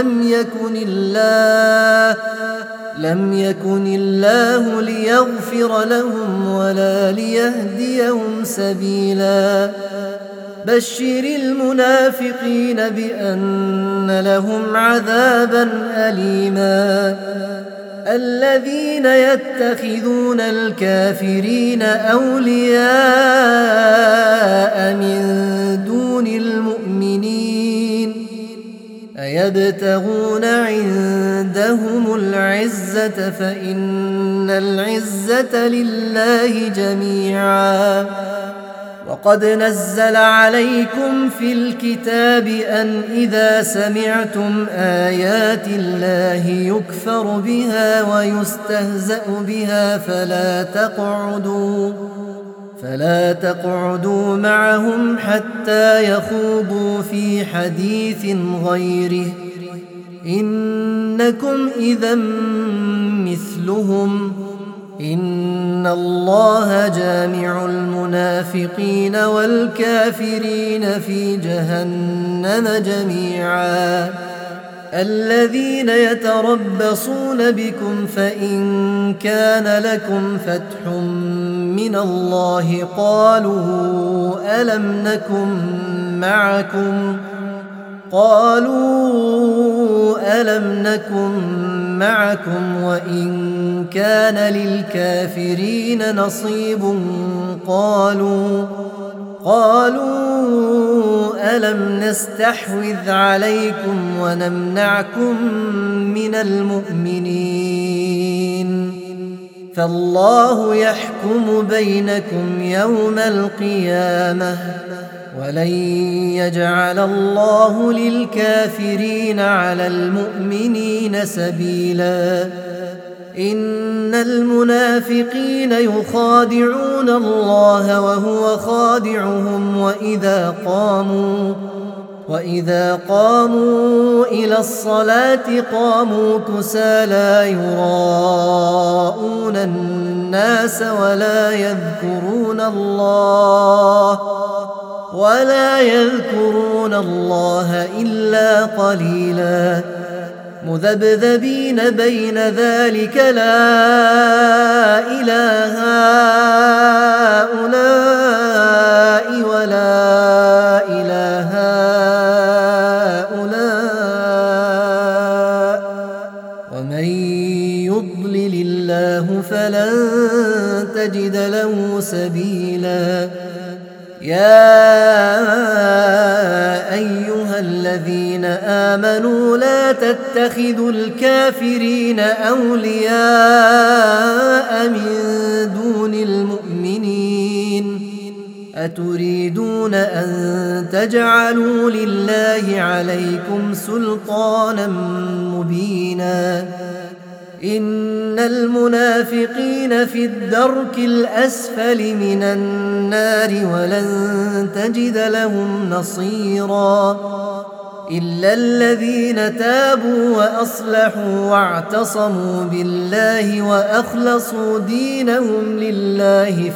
لم يكن الله ليغفر لهم ولا ليهديهم سبيلا. بشر المنافقين بأن لهم عذابا أليما. الذين يتخذون الكافرين أولياء من دون المؤمنين أيبتغون عندهم العزة فإن العزة لله جميعا. وقد نزل عليكم في الكتاب أن إذا سمعتم آيات الله يكفر بها ويستهزأ بها فلا تقعدوا معهم حتى يخوضوا في حديث غيره، إنكم إذا مثلهم، إن الله جامع المنافقين والكافرين في جهنم جميعا. الذين يتربصون بكم فإن كان لكم فتح من الله قالوا ألم نكن معكم وإن كان للكافرين نصيب قالوا ألم نستحوذ عليكم ونمنعكم من المؤمنين فالله يحكم بينكم يوم القيامة ولن يجعل الله للكافرين على المؤمنين سبيلا. إن المنافقين يخادعون الله وهو خادعهم وإذا قاموا إلى الصلاة قاموا كسالى يراءون الناس ولا يذكرون الله إلا قليلا. مذبذبين بين ذلك لا إله هؤلاء ولا إله هؤلاء ومن يضلل الله فلن تجد له سبيلا. يا أيها الذين آمنوا لا تتخذوا الكافرين أولياء من دون المؤمنين أتريدون أن تجعلوا لله عليكم سلطانا مبينا. إن المنافقين في الدرك الأسفل من النار ولن تجد لهم نصيرا إلا الذين تابوا وأصلحوا واعتصموا بالله وأخلصوا دينهم لله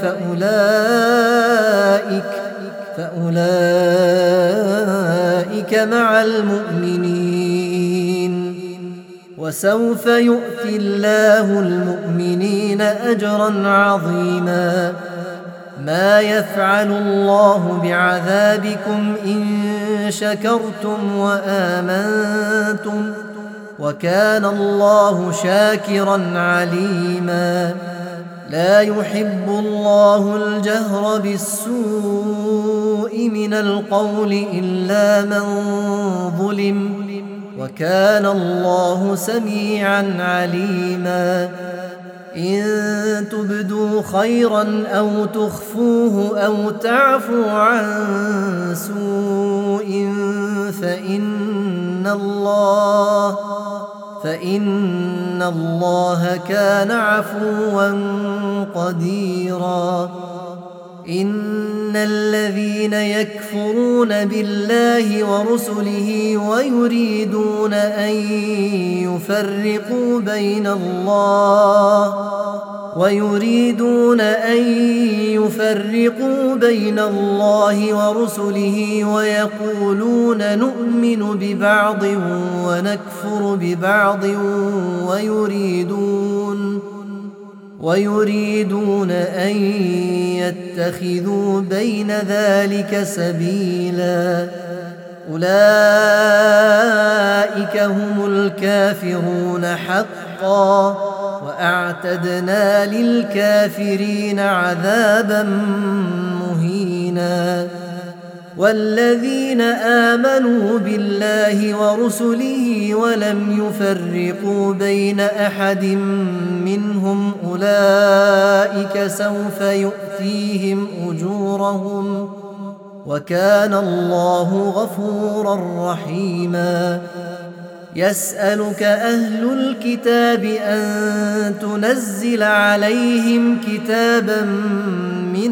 فأولئك مع المؤمنين وسوف يؤتي الله المؤمنين أجرا عظيما. ما يفعل الله بعذابكم إن شكرتم وآمنتم وكان الله شاكرا عليما. لا يحب الله الجهر بالسوء من القول إلا من ظلم، وكان الله سميعا عليما. إن تبدوا خيرا أو تخفوه أو تعفوا عن سوء فإن الله كان عفوا قديرا. إن الذين يكفرون بالله ورسله ويريدون أن يفرقوا بين الله ورسله ويقولون نؤمن ببعض ونكفر ببعض ويريدون أن يتخذوا بين ذلك سبيلا. أولئك هم الكافرون حقا، وأعتدنا للكافرين عذابا مهينا. والذين آمنوا بالله ورسله ولم يفرقوا بين أحد منهم أولئك سوف يؤتيهم أجورهم، وكان الله غفورا رحيما. يسألك أهل الكتاب أن تنزل عليهم كتابا من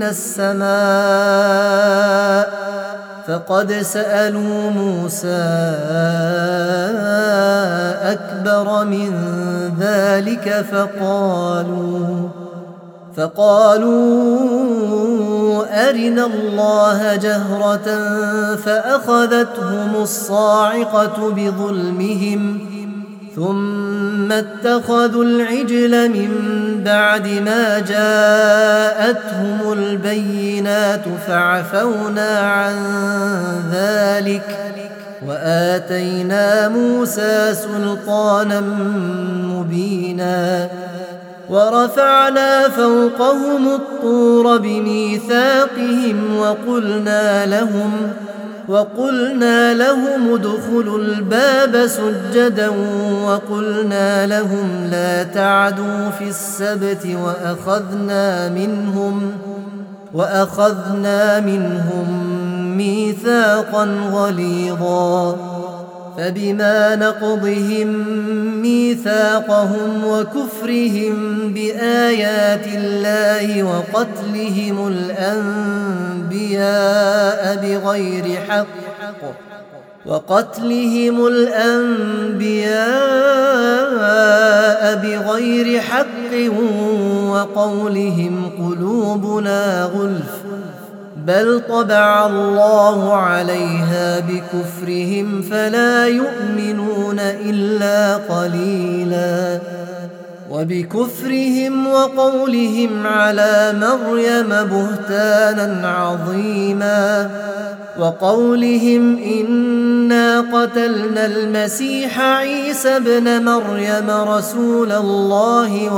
السماء، فقد سألوا موسى أكبر من ذلك فقالوا أرنا الله جهرة فأخذتهم الصاعقة بظلمهم، ثم اتخذوا العجل من بعد ما جاءتهم البينات فعفونا عن ذلك، وآتينا موسى سلطانا مبينا. ورفعنا فوقهم الطور بميثاقهم وقلنا لهم ادخلوا الباب سجدا وقلنا لهم لا تعدوا في السبت وأخذنا منهم ميثاقا غليظا. فبما نقضهم ميثاقهم وكفرهم بآيات الله وقتلهم الأنبياء بغير حق وقولهم قلوبنا غلف، بل طبع الله عليها بكفرهم فلا يؤمنون إلا قليلا. وبكفرهم وقولهم على مريم بهتانا عظيما، وقولهم إنا قتلنا المسيح عيسى ابن مريم رسول الله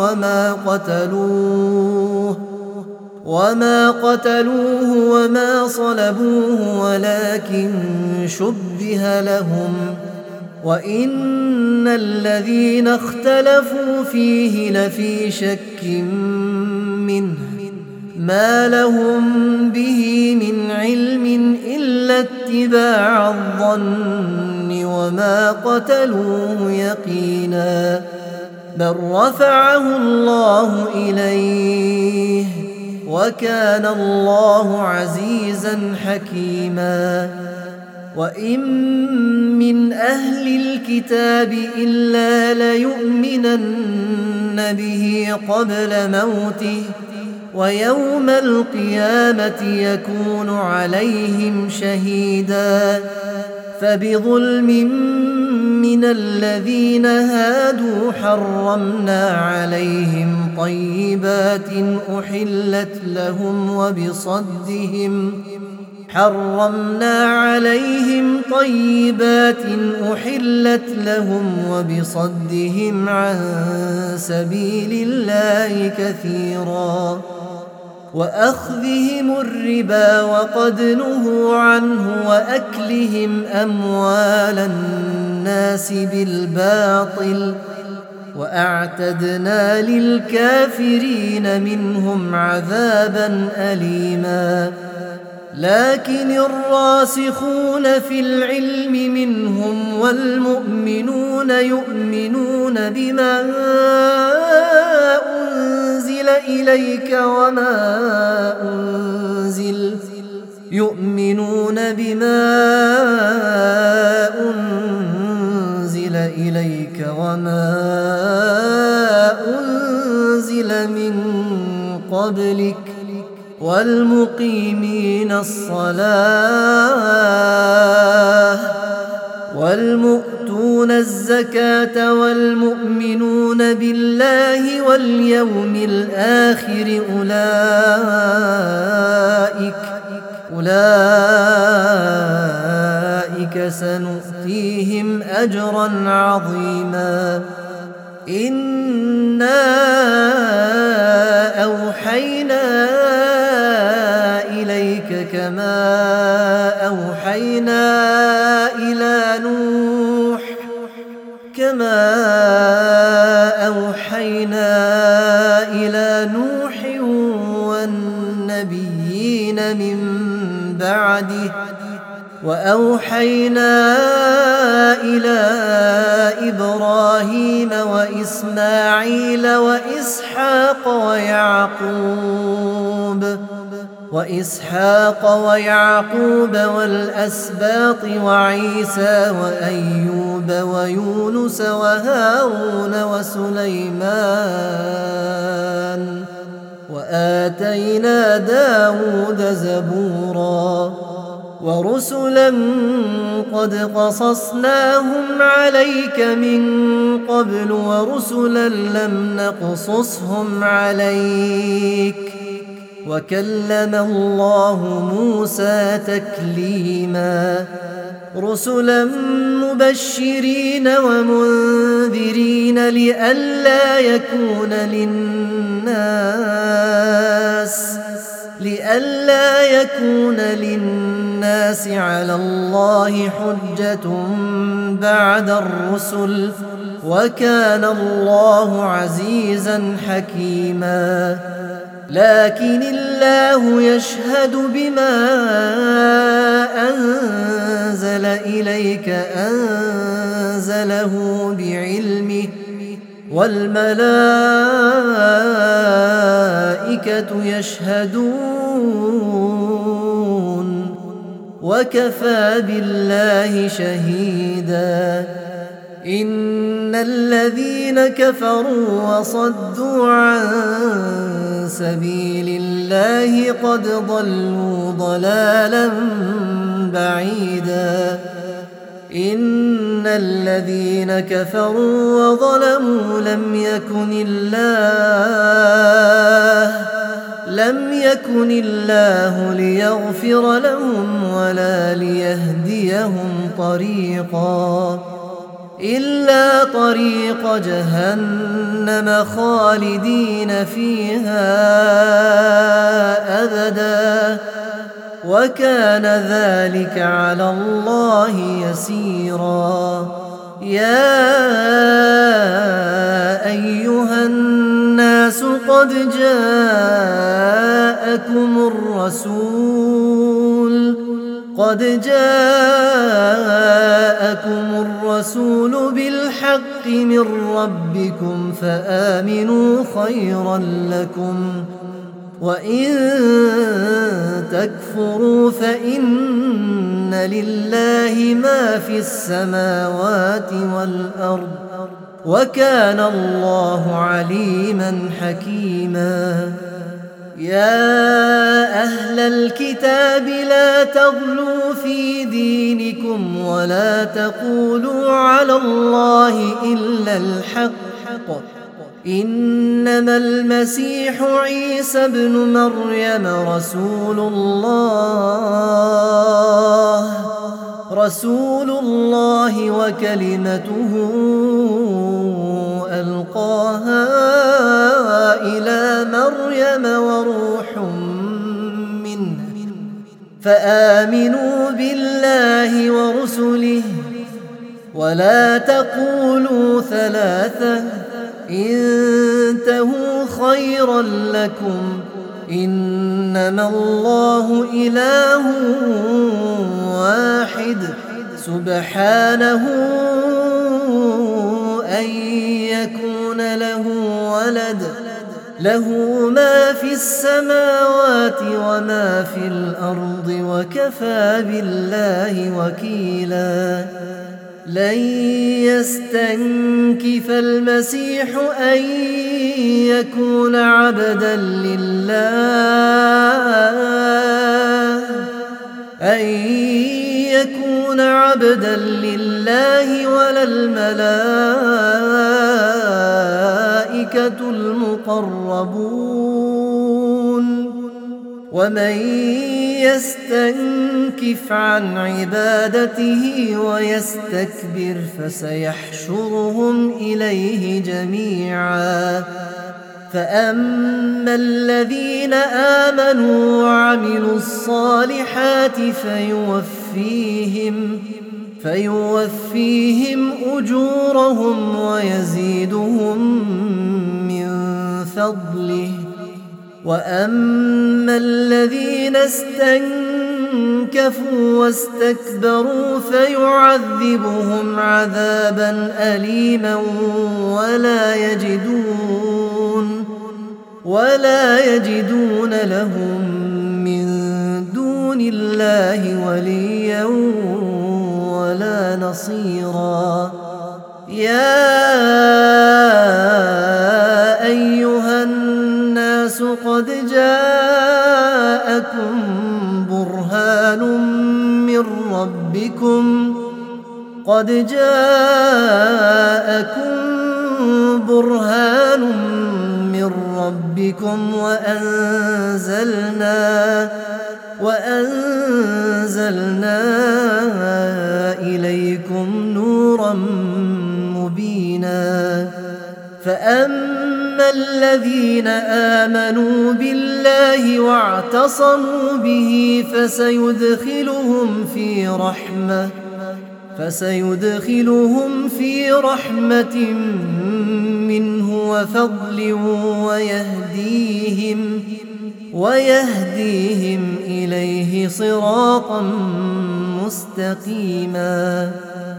وما قتلوه وما صلبوه ولكن شبه لهم، وإن الذين اختلفوا فيه لفي شك منه، ما لهم به من علم إلا اتباع الظن وما قتلوه يقينا، بل رفعه الله إليه وكان الله عزيزا حكيما. وإن من أهل الكتاب إلا ليؤمنن به قبل موته، ويوم القيامة يكون عليهم شهيدا. فبظلم من الذين هادوا حرمنا عليهم طيبات أحلت لهم حرمنا عليهم طيبات أحلت لهم وبصدهم عن سبيل الله كثيرا وأخذهم الربا وقد نهوا عنه وأكلهم أموال الناس بالباطل وأعتدنا للكافرين منهم عذابا أليما لكن الراسخون في العلم منهم والمؤمنون يؤمنون بما أنزل إليك وما أنزل من قبلك والمقيمين الصلاة والمؤتون الزكاة والمؤمنون بالله واليوم الآخر أولئك سنؤتيهم أجرا عظيما إنا أوحينا إليك كما أوحينا إلى نوح والنبيين من بعده وأوحينا إلى إبراهيم وإسماعيل وإسحاق ويعقوب والأسباط وعيسى وأيوب ويونس وهارون وسليمان وآتينا داود زبورا ورسلا قد قصصناهم عليك من قبل ورسلا لم نقصصهم عليك وكلم الله موسى تكليما رسلا مبشرين ومنذرين لئلا يكون للناس على الله حجة بعد الرسل وكان الله عزيزا حكيما لكن الله يشهد بما أنزل إليك أنزله بعلمه والملائكة يشهدون وكفى بالله شهيدا إن الذين كفروا وصدوا عن سبيل الله قد ضلوا ضلالا بعيدا إن الذين كفروا وظلموا لم يكن الله ليغفر لهم ولا ليهديهم طريقا إلا طريق جهنم خالدين فيها أبدا وكان ذلك على الله يسيرا يا أيها الناس قد جاءكم الرسول بالحق من ربكم فآمنوا خيرا لكم وإن تكفروا فإن لله ما في السماوات والأرض وكان الله عليما حكيما يا أهل الكتاب لا تغلوا في دينكم ولا تقولوا على الله إلا الحق إنما المسيح عيسى ابن مريم رسول الله وكلمته ألقاها إلى مريم وروح منه فآمنوا بالله ورسله ولا تقولوا ثلاثة انتهوا خيرا لكم إنما الله إله واحد سبحانه أن يكون له ولد له ما في السماوات وما في الأرض وكفى بالله وكيلا لن يستنكف المسيح أن يكون عبدا لله ولا الملائكة المقربون ومن يستنكف عن عبادته ويستكبر فسيحشرهم إليه جميعا فأما الذين آمنوا وعملوا الصالحات فيوفيهم أجورهم ويزيدهم من فضله وأما الذين استنكفوا واستكبروا فيعذبهم عذابا أليما ولا يجدون لهم من دون الله وليا ولا نصيرا يا أيها الناس قد جاءكم برهان من ربكم وأنزلنا إليكم نورا مبينا فأما الذين آمنوا بالله واعتصموا به فسيدخلهم في رحمة منه وفضل ويهديهم إليه صراطا مستقيما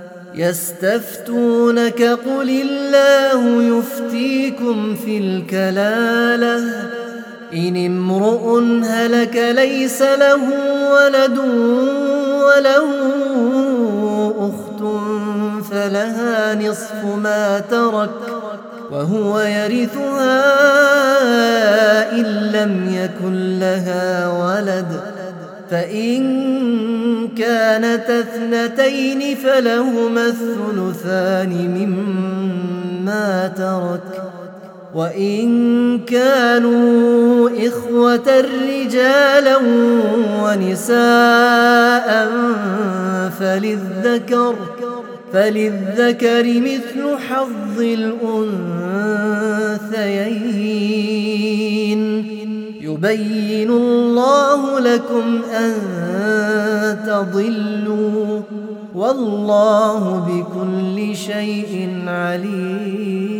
يستفتونك قل الله يفتيكم في الكلالة إن امرؤ هلك ليس له ولد وله أخت فلها نصف ما ترك وهو يرثها إن لم يكن لها ولد فإن كانت اثنتين فلهما الثلثان مما ترك وإن كانوا إخوة رجالا ونساء فللذكر مثل حظ الأنثيين يبين الله لكم أن تضلوا والله بكل شيء عليم.